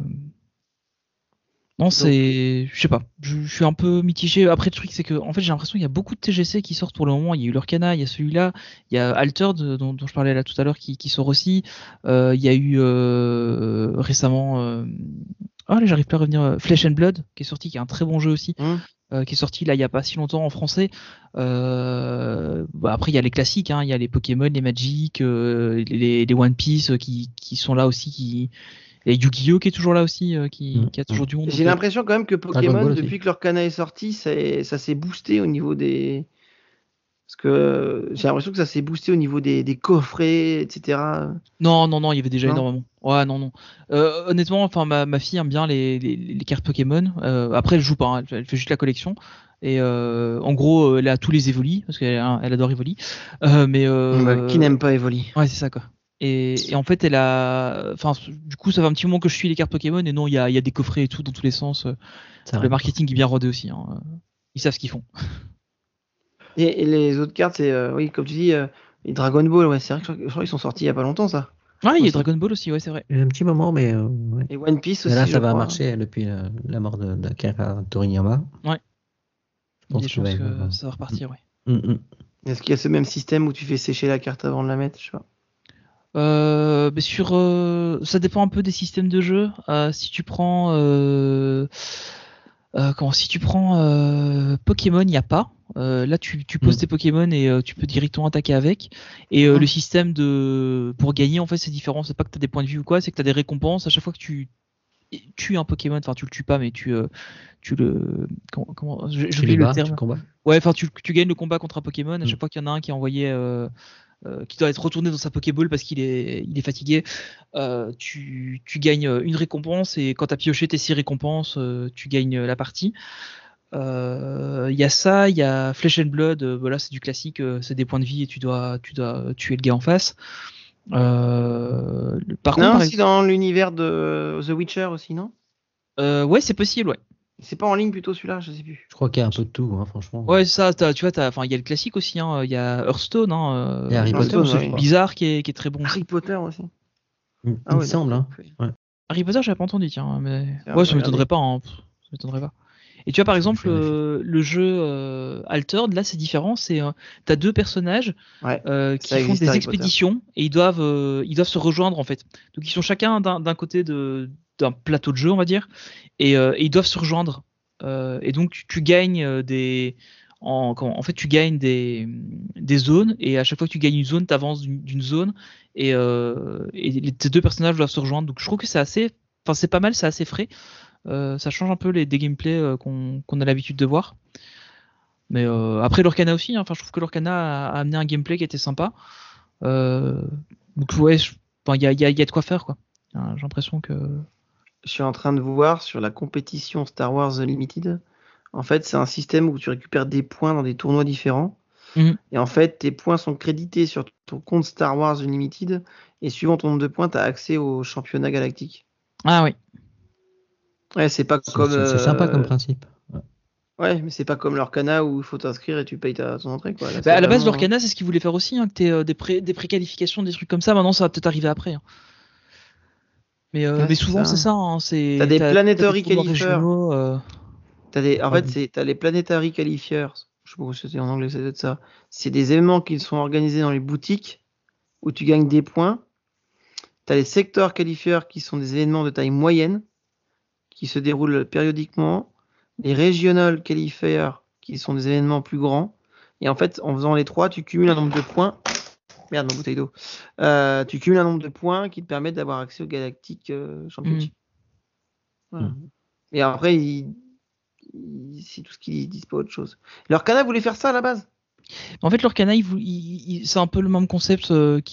non, je sais pas. Je suis un peu mitigé. Après, le truc, c'est que en fait, j'ai l'impression qu'il y a beaucoup de TGC qui sortent pour le moment. Il y a eu l'Orcana, il y a celui-là, il y a Altered dont je parlais là tout à l'heure qui sort aussi. Il y a eu récemment. Allez, j'arrive pas à revenir. Flesh and Blood qui est sorti, qui est un très bon jeu aussi. Qui est sorti là il y a pas si longtemps en français. Après il y a les classiques, hein, il y a les Pokémon, les Magic, les One Piece qui sont là aussi, Et Yu-Gi-Oh qui est toujours là aussi, qui a toujours du monde. J'ai l'impression quand même que Dragon Pokémon, Ball aussi. depuis que l'Orcana est sorti, ça s'est boosté au niveau des. Parce que j'ai l'impression que ça s'est boosté au niveau des coffrets, etc. Non, il y avait déjà Non. énormément. Ouais, non. Honnêtement, enfin, ma fille aime bien les cartes Pokémon. Après, elle joue pas, hein, elle fait juste la collection. Et en gros, elle a tous les Evoli, parce qu'elle elle adore Evoli. Qui n'aime pas Evoli? Ouais, c'est ça, quoi. Et en fait, elle a. Enfin, du coup, ça fait un petit moment que je suis les cartes Pokémon. Et non, il y a des coffrets et tout dans tous les sens. Ça Le arrive. marketing est bien rodé aussi. Hein. Ils savent ce qu'ils font. Et les autres cartes, c'est, oui, comme tu dis, les Dragon Ball, ouais, c'est vrai que je crois qu'ils sont sortis il y a pas longtemps, ça. Ouais, il y a Aussi. Dragon Ball aussi, ouais, c'est vrai. Il y a un petit moment, mais ouais. Et One Piece Mais aussi, là, je ça va crois. marcher depuis la mort d'Akira Toriyama. Il y a pense des qu'il va chances y que avoir- ça va repartir, ouais. Est-ce qu'il y a ce même système où tu fais sécher la carte avant de la mettre? Je sais pas. Ça dépend un peu des systèmes de jeu. Si tu prends Pokémon, il n'y a pas. Là, tu poses tes Pokémon et tu peux directement attaquer avec. Et le système pour gagner, en fait, c'est différent. C'est pas que tu as des points de vie ou quoi, c'est que tu as des récompenses à chaque fois que tu tues un Pokémon. Enfin, tu le tues pas, mais tu le comment j'oublie le terme. Tu combats. Ouais, enfin, tu gagnes le combat contre un Pokémon à chaque fois qu'il y en a un qui est envoyé. Qui doit être retourné dans sa Pokéball parce qu'il est fatigué, tu gagnes une récompense et quand tu as pioché tes 6 récompenses, tu gagnes la partie. Il y a ça, il y a Flesh and Blood, voilà, c'est du classique, c'est des points de vie et tu dois tuer le gars en face. Par contre, Non, par si dans l'univers de The Witcher aussi, non? ouais, c'est possible, ouais. C'est pas en ligne plutôt celui-là, je sais plus. Je crois qu'il y a un peu de tout, hein, franchement. Ouais, ça, tu vois, enfin, il y a le classique aussi, hein, il y a Hearthstone, hein, Il y a Harry Potter Hearthstone, aussi, ouais. je crois. Bizarre qui est très bon. Harry Potter aussi. Il Ah me ouais, semble, hein. d'accord. Harry Potter, j'avais pas entendu, tiens, mais Tiens, ouais, je ça vais m'étonnerait pas, hein. Ça m'étonnerait pas. Et tu vois, par Je exemple, vérifie. le jeu Altered, là, c'est différent. C'est t'as 2 personnages Ouais. qui Ça font existe, des Harry Potter. expéditions et ils doivent se rejoindre en fait. Donc ils sont chacun d'un côté d'un plateau de jeu, on va dire, et ils doivent se rejoindre. Et donc tu gagnes en fait, tu gagnes des zones et à chaque fois que tu gagnes une zone, tu avances d'une zone et tes 2 personnages doivent se rejoindre. Donc je trouve que c'est pas mal, c'est assez frais. Ça change un peu des gameplays qu'on a l'habitude de voir. Mais après l'Orcana aussi, hein. Enfin, je trouve que l'Orcana a amené un gameplay qui était sympa. Donc ouais, il y a de quoi faire, quoi. J'ai l'impression que. Je suis en train de voir sur la compétition Star Wars Unlimited. En fait, c'est un système où tu récupères des points dans des tournois différents. Mhm. Et en fait, tes points sont crédités sur ton compte Star Wars Unlimited. Et suivant ton nombre de points, tu as accès au championnat galactique. Ah oui. Ouais, c'est pas comme. C'est sympa comme principe. Ouais. Ouais, mais c'est pas comme l'Orcana où il faut t'inscrire et tu payes ton entrée, quoi. Là, Bah, c'est à la base, vraiment- l'Orcana, c'est ce qu'ils voulaient faire aussi, hein, que t'aies des préqualifications, des trucs comme ça. Maintenant, ça va peut-être arriver après, hein. Mais Ouais, c'est souvent, ça. c'est ça. Hein, T'as des planetary tournois qualifiers. régionaux. En fait, t'as les planetary qualifiers. Je sais pas si c'est en anglais, c'est peut-être ça. C'est des événements qui sont organisés dans les boutiques où tu gagnes des points. T'as les sector qualifiers qui sont des événements de taille moyenne qui se déroulent périodiquement. Les regional qualifiers qui sont des événements plus grands. Et en fait, en faisant les 3, tu cumules un nombre de points. Merde, ma bouteille d'eau. Tu cumules un nombre de points qui te permettent d'avoir accès au Galactic Championship. Voilà. Et après, c'est tout ce qu'ils disent, pas autre chose. L'Orcana voulait faire ça à la base. En fait, l'Orcana, c'est un peu le même concept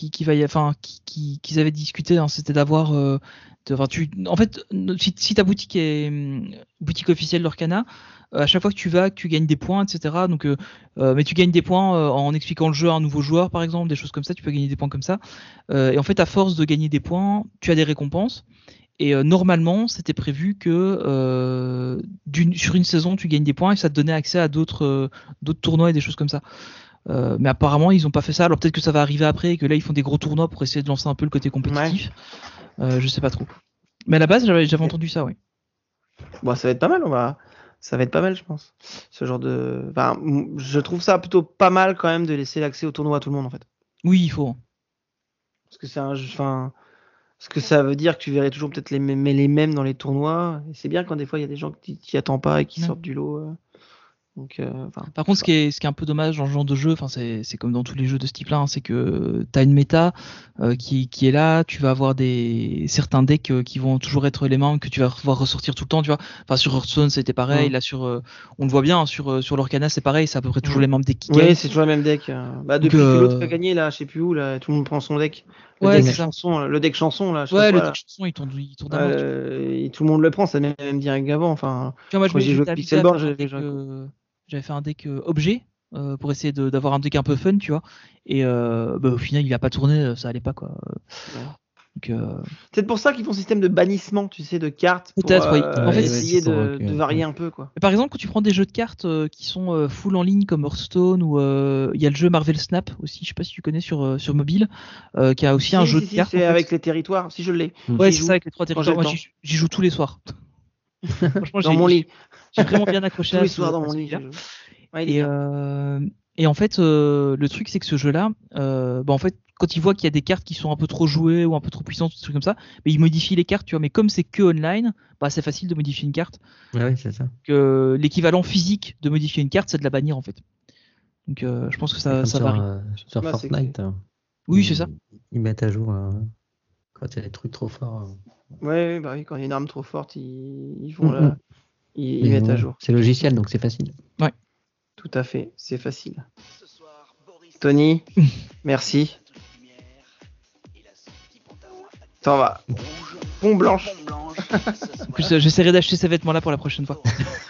qu'ils avaient discuté. Hein, c'était d'avoir, en fait, si ta boutique est boutique officielle d'Orcana, à chaque fois que tu vas, que tu gagnes des points, etc. Donc, mais tu gagnes des points en expliquant le jeu à un nouveau joueur, par exemple, des choses comme ça. Tu peux gagner des points comme ça. Et en fait, à force de gagner des points, tu as des récompenses. Et normalement, c'était prévu que sur une saison, tu gagnes des points et que ça te donnait accès à d'autres tournois et des choses comme ça. Mais apparemment, ils n'ont pas fait ça. Alors peut-être que ça va arriver après et que là, ils font des gros tournois pour essayer de lancer un peu le côté compétitif. Je sais pas trop. Mais à la base, j'avais entendu ça, oui. Bon, ça va être pas mal. Ça va être pas mal, je pense. Ce genre de. Enfin, je trouve ça plutôt pas mal quand même de laisser l'accès au tournoi à tout le monde, en fait. Oui, il faut. Parce que c'est un jeu. Enfin. Parce que ça veut dire que tu verrais toujours peut-être les mêmes dans les tournois. Et c'est bien quand des fois il y a des gens qui t'y attendent pas et qui sortent du lot. Donc, Par contre, ce qui est un peu dommage dans ce genre de jeu, enfin c'est comme dans tous les jeux de ce type-là, hein, c'est que t'as une méta qui est là, tu vas avoir certains decks qui vont toujours être les mêmes, que tu vas voir ressortir tout le temps, tu vois. Enfin sur Hearthstone c'était pareil, là on le voit bien, hein, sur l'Orcana c'est pareil, c'est à peu près toujours les mêmes decks qui gagnent. Oui, c'est toujours le même deck. Bah, depuis que l'autre a gagné, là, je sais plus où, là, tout le monde prend son deck. Ouais, c'est chanson, le deck chanson, là, je sais ouais, pas le quoi, deck chanson il tourne à mort. et tout le monde le prend, ça même direct avant. Enfin, Tu vois, moi quand j'ai joué avec Pixelborn, j'avais fait un deck objet pour essayer d'avoir un deck un peu fun, tu vois. Et au final, il a pas tourné, ça allait pas quoi. Ouais. Donc, c'est pour ça qu'ils font un système de bannissement, tu sais, de cartes pour peut-être, oui. en fait, essayer de varier un peu, quoi. Par exemple, quand tu prends des jeux de cartes qui sont full en ligne comme Hearthstone ou il y a le jeu Marvel Snap aussi, je sais pas si tu connais sur mobile, qui a aussi un jeu de cartes. C'est avec les territoires, si je l'ai. Ouais, c'est ça avec les 3 territoires. Moi, j'y joue tous les soirs. Franchement, dans mon lit. J'ai vraiment bien accroché tous les soirs dans mon lit. Et en fait, le truc, c'est que ce jeu-là, en fait, quand il voit qu'il y a des cartes qui sont un peu trop jouées ou un peu trop puissantes, des trucs comme ça, mais il modifie les cartes, tu vois. Mais comme c'est que online, c'est facile de modifier une carte. Oui, c'est ça. Que l'équivalent physique de modifier une carte, c'est de la bannir en fait. Donc, je pense que ça varie. Sur Fortnite. Oui, c'est ça. Ils mettent à jour quand il y a des trucs trop forts. Ouais, bah oui, quand il y a une arme trop forte, ils font ils mettent à jour. C'est logiciel, donc c'est facile. Ouais. Tout à fait, c'est facile. Tony, merci. Ça va. Pont blanche. En plus, j'essaierai d'acheter ces vêtements-là pour la prochaine fois.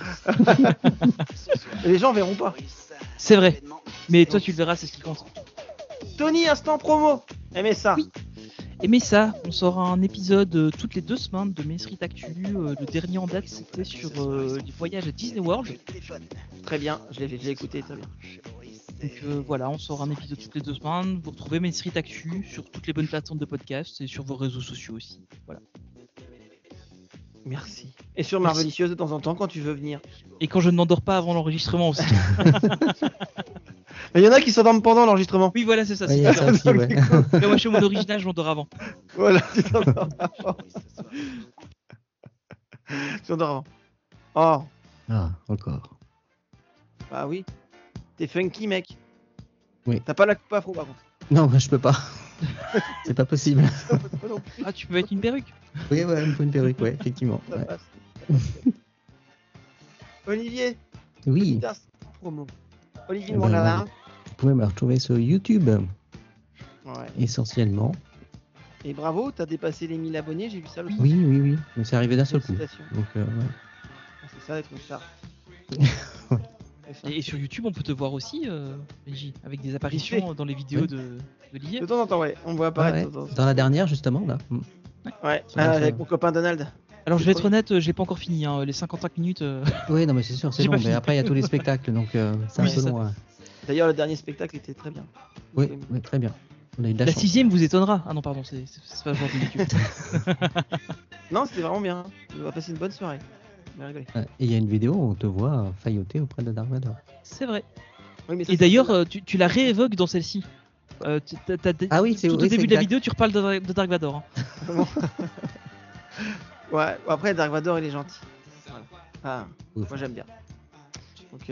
Les gens verront pas. C'est vrai. Mais toi, tu le verras, c'est ce qui compte. Tony, instant promo. Aimez ça. Oui. Aimez ça. On sort un épisode toutes les 2 semaines de Main Street Actu. Le dernier en date, c'était sur les voyages à Disney World. Très bien, je l'ai écouté, très bien. Donc voilà, on sort un épisode toutes les 2 semaines. Vous retrouvez Main Street Actu sur toutes les bonnes plateformes de podcast et sur vos réseaux sociaux aussi. Voilà. Merci. Et sur Marvelicieuse de temps en temps quand tu veux venir. Et quand je ne m'endors pas avant l'enregistrement aussi. Il y en a qui s'endorment pendant l'enregistrement. Oui, voilà, c'est ça. Ouais, ça aussi, ouais. Mais moi, je suis mon original, je m'endors avant. Voilà, tu t'endors avant. Tu t'endors avant. Oh. Ah, encore. Bah oui. T'es funky, mec. Oui. T'as pas la coupe afro, par contre. Non, je peux pas. C'est pas possible. Ah, tu peux mettre une perruque. Oui, ouais, il me faut une perruque, ouais, effectivement. Ça Ouais. passe. Olivier. Oui. Promo. Olivier Ben, Mourlin. Vous pouvez me retrouver sur YouTube, Ouais. essentiellement. Et bravo, t'as dépassé les 1000 abonnés, j'ai vu ça le soir. Oui. Mais c'est arrivé d'un seul coup. Félicitations. Donc, ouais. C'est ça d'être une star. Et sur YouTube, on peut te voir aussi, Benji, avec des apparitions dans les vidéos de Olivier. De temps en temps, ouais. On me voit apparaître. Ah ouais. Dans la dernière, justement, là. Ouais, Sur la avec fin. mon copain Donald. Alors, je vais être honnête, j'ai pas encore fini, hein, les 55 minutes. Oui, non, mais c'est sûr, c'est J'ai long. pas Mais fini. après, il y a tous les spectacles, donc c'est un Oui, peu c'est long. Ouais. D'ailleurs, le dernier spectacle était très bien. Oui, très bien. On a eu de la La chance. 6ème vous étonnera. Ah non, pardon, c'est pas le genre de YouTube. Non, c'était vraiment bien. On va passer une bonne soirée. On va rigoler. Ouais, et il y a une vidéo où on te voit failloter auprès de Dark Vador. C'est vrai. Oui, mais ça, Et c'est d'ailleurs, cool. tu la réévoques dans celle-ci. Ah oui, c'est tout au oui, début c'est de la exact. vidéo, tu reparles de Dark Vador. Hein. Comment Ouais, bon, après, Dark Vador, il est gentil. Voilà. Ah, Ouf. moi, j'aime bien. Donc,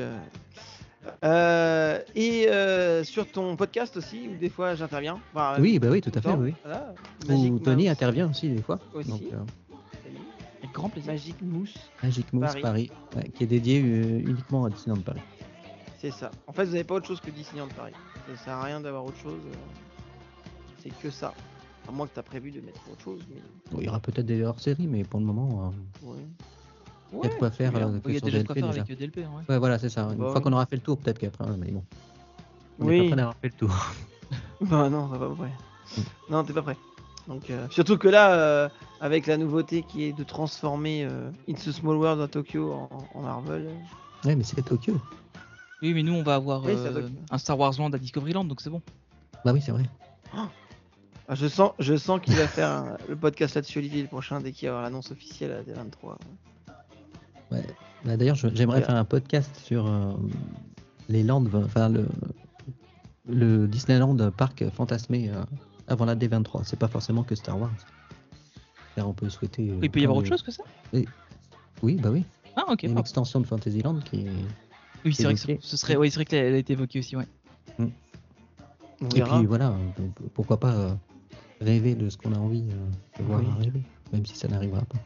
sur ton podcast aussi, où des fois j'interviens. Enfin, Oui, bah oui, tout à fait, temps, oui. Voilà. Où Magic Tony Mouse intervient aussi des fois. aussi. Donc, Avec grand plaisir. Magic Mousse, Magic Moose Paris. Paris, ouais, qui est dédié uniquement à Disneyland Paris. c'est ça. En fait, vous n'avez pas autre chose que Disneyland Paris. Ça sert à rien d'avoir autre chose. C'est que ça. À moins que tu as prévu de mettre autre chose. Mais... Bon, il y aura peut-être des hors-séries, mais pour le moment, Ouais. il y a de quoi faire. bien. Il y a sur déjà de quoi DLP, faire déjà. avec DLP. Ouais. Ouais, voilà, c'est ça. Une Bah fois oui. qu'on aura fait le tour, peut-être qu'après, mais bon. On est Oui. pas prêt d'avoir fait le tour. Bah non, ça va pas prêt. Non, t'es pas prêt. Donc, surtout que là, avec la nouveauté qui est de transformer It's a Small World à Tokyo en Marvel. Ouais, mais c'est Tokyo. Oui, mais nous, on va avoir Oui, c'est vrai. un Star Wars Land à Discoveryland, donc c'est bon. Bah oui, c'est vrai. Ah, je sens qu'il va faire le podcast là-dessus, Olivier, le prochain, dès qu'il y aura l'annonce officielle à D23. Ouais. Bah, d'ailleurs, j'aimerais Ouais. faire un podcast sur les lands, enfin le Disneyland Parc fantasmé avant la D23. C'est pas forcément que Star Wars. Car on peut souhaiter. Il peut y avoir autre chose que ça. Oui, bah oui. Ah, ok. Il y a une pardon. extension de Fantasyland qui Oui, c'est vrai que évoquée. ce serait. Oui, c'est vrai qu'elle a été évoquée aussi, ouais. On Et verra. puis voilà, pourquoi pas rêver de ce qu'on a envie de voir Oui. arriver, même si ça n'arrivera pas.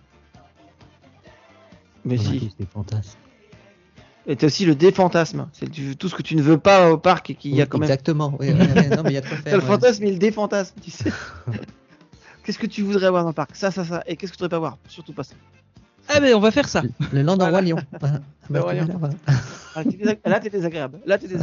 Mais On a si. tous des fantasmes. Et t'as aussi le défantasme. C'est tout ce que tu ne veux pas au parc et qu'il y Oui, a quand même. exactement. Oui, ouais, non, mais il y a de quoi T'as faire. le ouais. fantasme et le défantasme, tu sais. Qu'est-ce que tu voudrais avoir dans le parc? Ça. Et qu'est-ce que tu voudrais pas voir? Surtout pas ça. Ah, ben on va faire ça. Le Land en Voilà. Roi Lion. Voilà. Bah, Roi tu Lion. vois, là, voilà. Ah, là, t'es désagréable.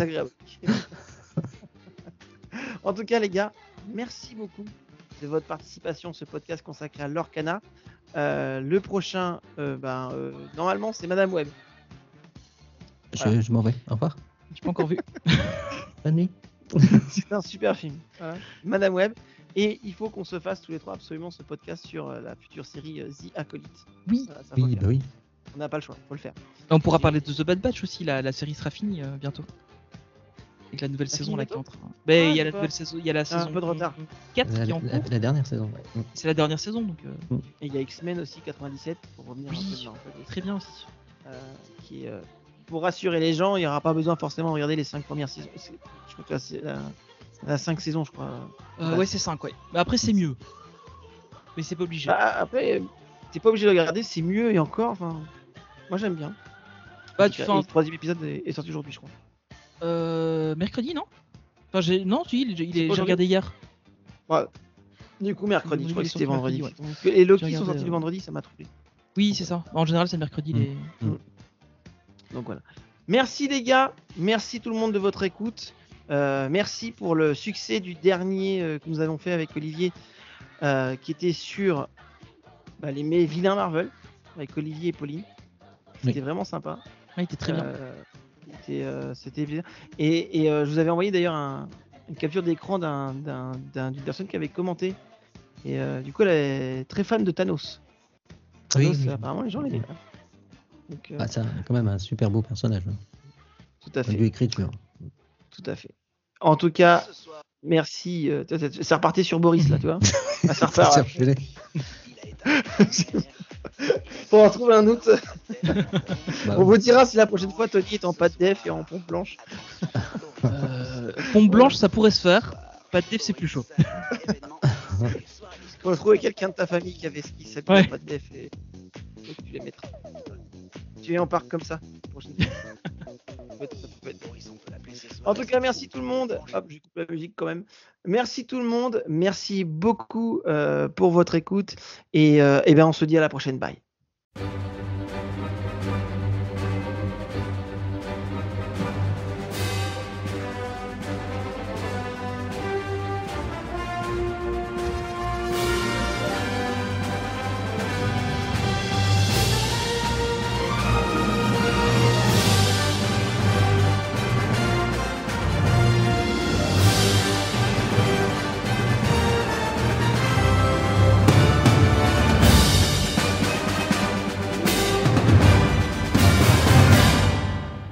En tout cas, les gars, merci beaucoup de votre participation à ce podcast consacré à Lorcana. Le prochain, normalement, c'est Madame Web. Voilà. Je m'en vais. Au revoir. J'ai pas encore vu. Bonne nuit. C'est un super film. Voilà. Madame Web. Et il faut qu'on se fasse tous les trois absolument ce podcast sur la future série The Acolyte. Oui. Voilà, ça, faut le Oui, faire. bah oui. On n'a pas le choix, faut le faire. On pourra parler de The Bad Batch aussi. La série sera finie bientôt. Avec la nouvelle Ça saison finit là qui est bientôt en train. Ben, Ah, il y a j'ai la pas- nouvelle saison. Il y a la un saison peu de retard. 4 qui est en cours. La dernière saison, ouais. C'est la dernière saison donc. Et il y a X-Men aussi 97 pour revenir Oui. un peu dedans, en fait, Très bien aussi. qui est, pour rassurer les gens, il n'y aura pas besoin forcément de regarder les 5 premières saisons. Je crois que là, c'est la 5 saisons, je crois. Ouais. Ouais, c'est 5, ouais. Mais après, c'est mieux. Mais c'est pas obligé. Après, t'es pas obligé de regarder, c'est mieux et encore. Enfin, moi j'aime bien. Bah, tu fais un Le troisième épisode est sorti aujourd'hui, je crois. mercredi, non? Enfin, non, j'ai aujourd'hui regardé hier. Ouais. Du coup, mercredi, Oui, je crois il que est c'était sorti vendredi. mercredi, Et Loki J'ai sont regardé, sortis le vendredi, ça m'a troublé. Oui, c'est ça. En général, c'est le mercredi. Donc voilà. Merci les gars, merci tout le monde de votre écoute. Merci pour le succès du dernier que nous avons fait avec Olivier, qui était sur les vilains Marvel, avec Olivier et Pauline. C'était vraiment sympa. Ouais, il était très bien. C'était bien. Et je vous avais envoyé d'ailleurs une capture d'écran d'une personne qui avait commenté. Et du coup, elle est très fan de Thanos. Thanos, Oui. apparemment, les gens l'aimaient. Donc, Ah, c'est quand même un super beau personnage. Hein. tout à Point de fait. vue écriture. Tout à fait. En tout cas, merci. Ça repartait sur Boris là, tu vois. Ah, ça repart. C'est enchaîné. Faut en trouver un autre. Bah, On vous dira si la prochaine fois Tony est en pâte def et en pompe blanche. Pompe blanche, ça pourrait se faire. Pas de def, c'est plus chaud. Faut trouver quelqu'un de ta famille qui s'habille en Ouais. pâte def et tu les mettras. Tu es en parc comme ça. Prochaine fois. Ça peut être. En tout cas, merci tout le monde. Hop, j'ai coupé la musique quand même. Merci tout le monde. Merci beaucoup pour votre écoute. Et ben, on se dit à la prochaine. Bye.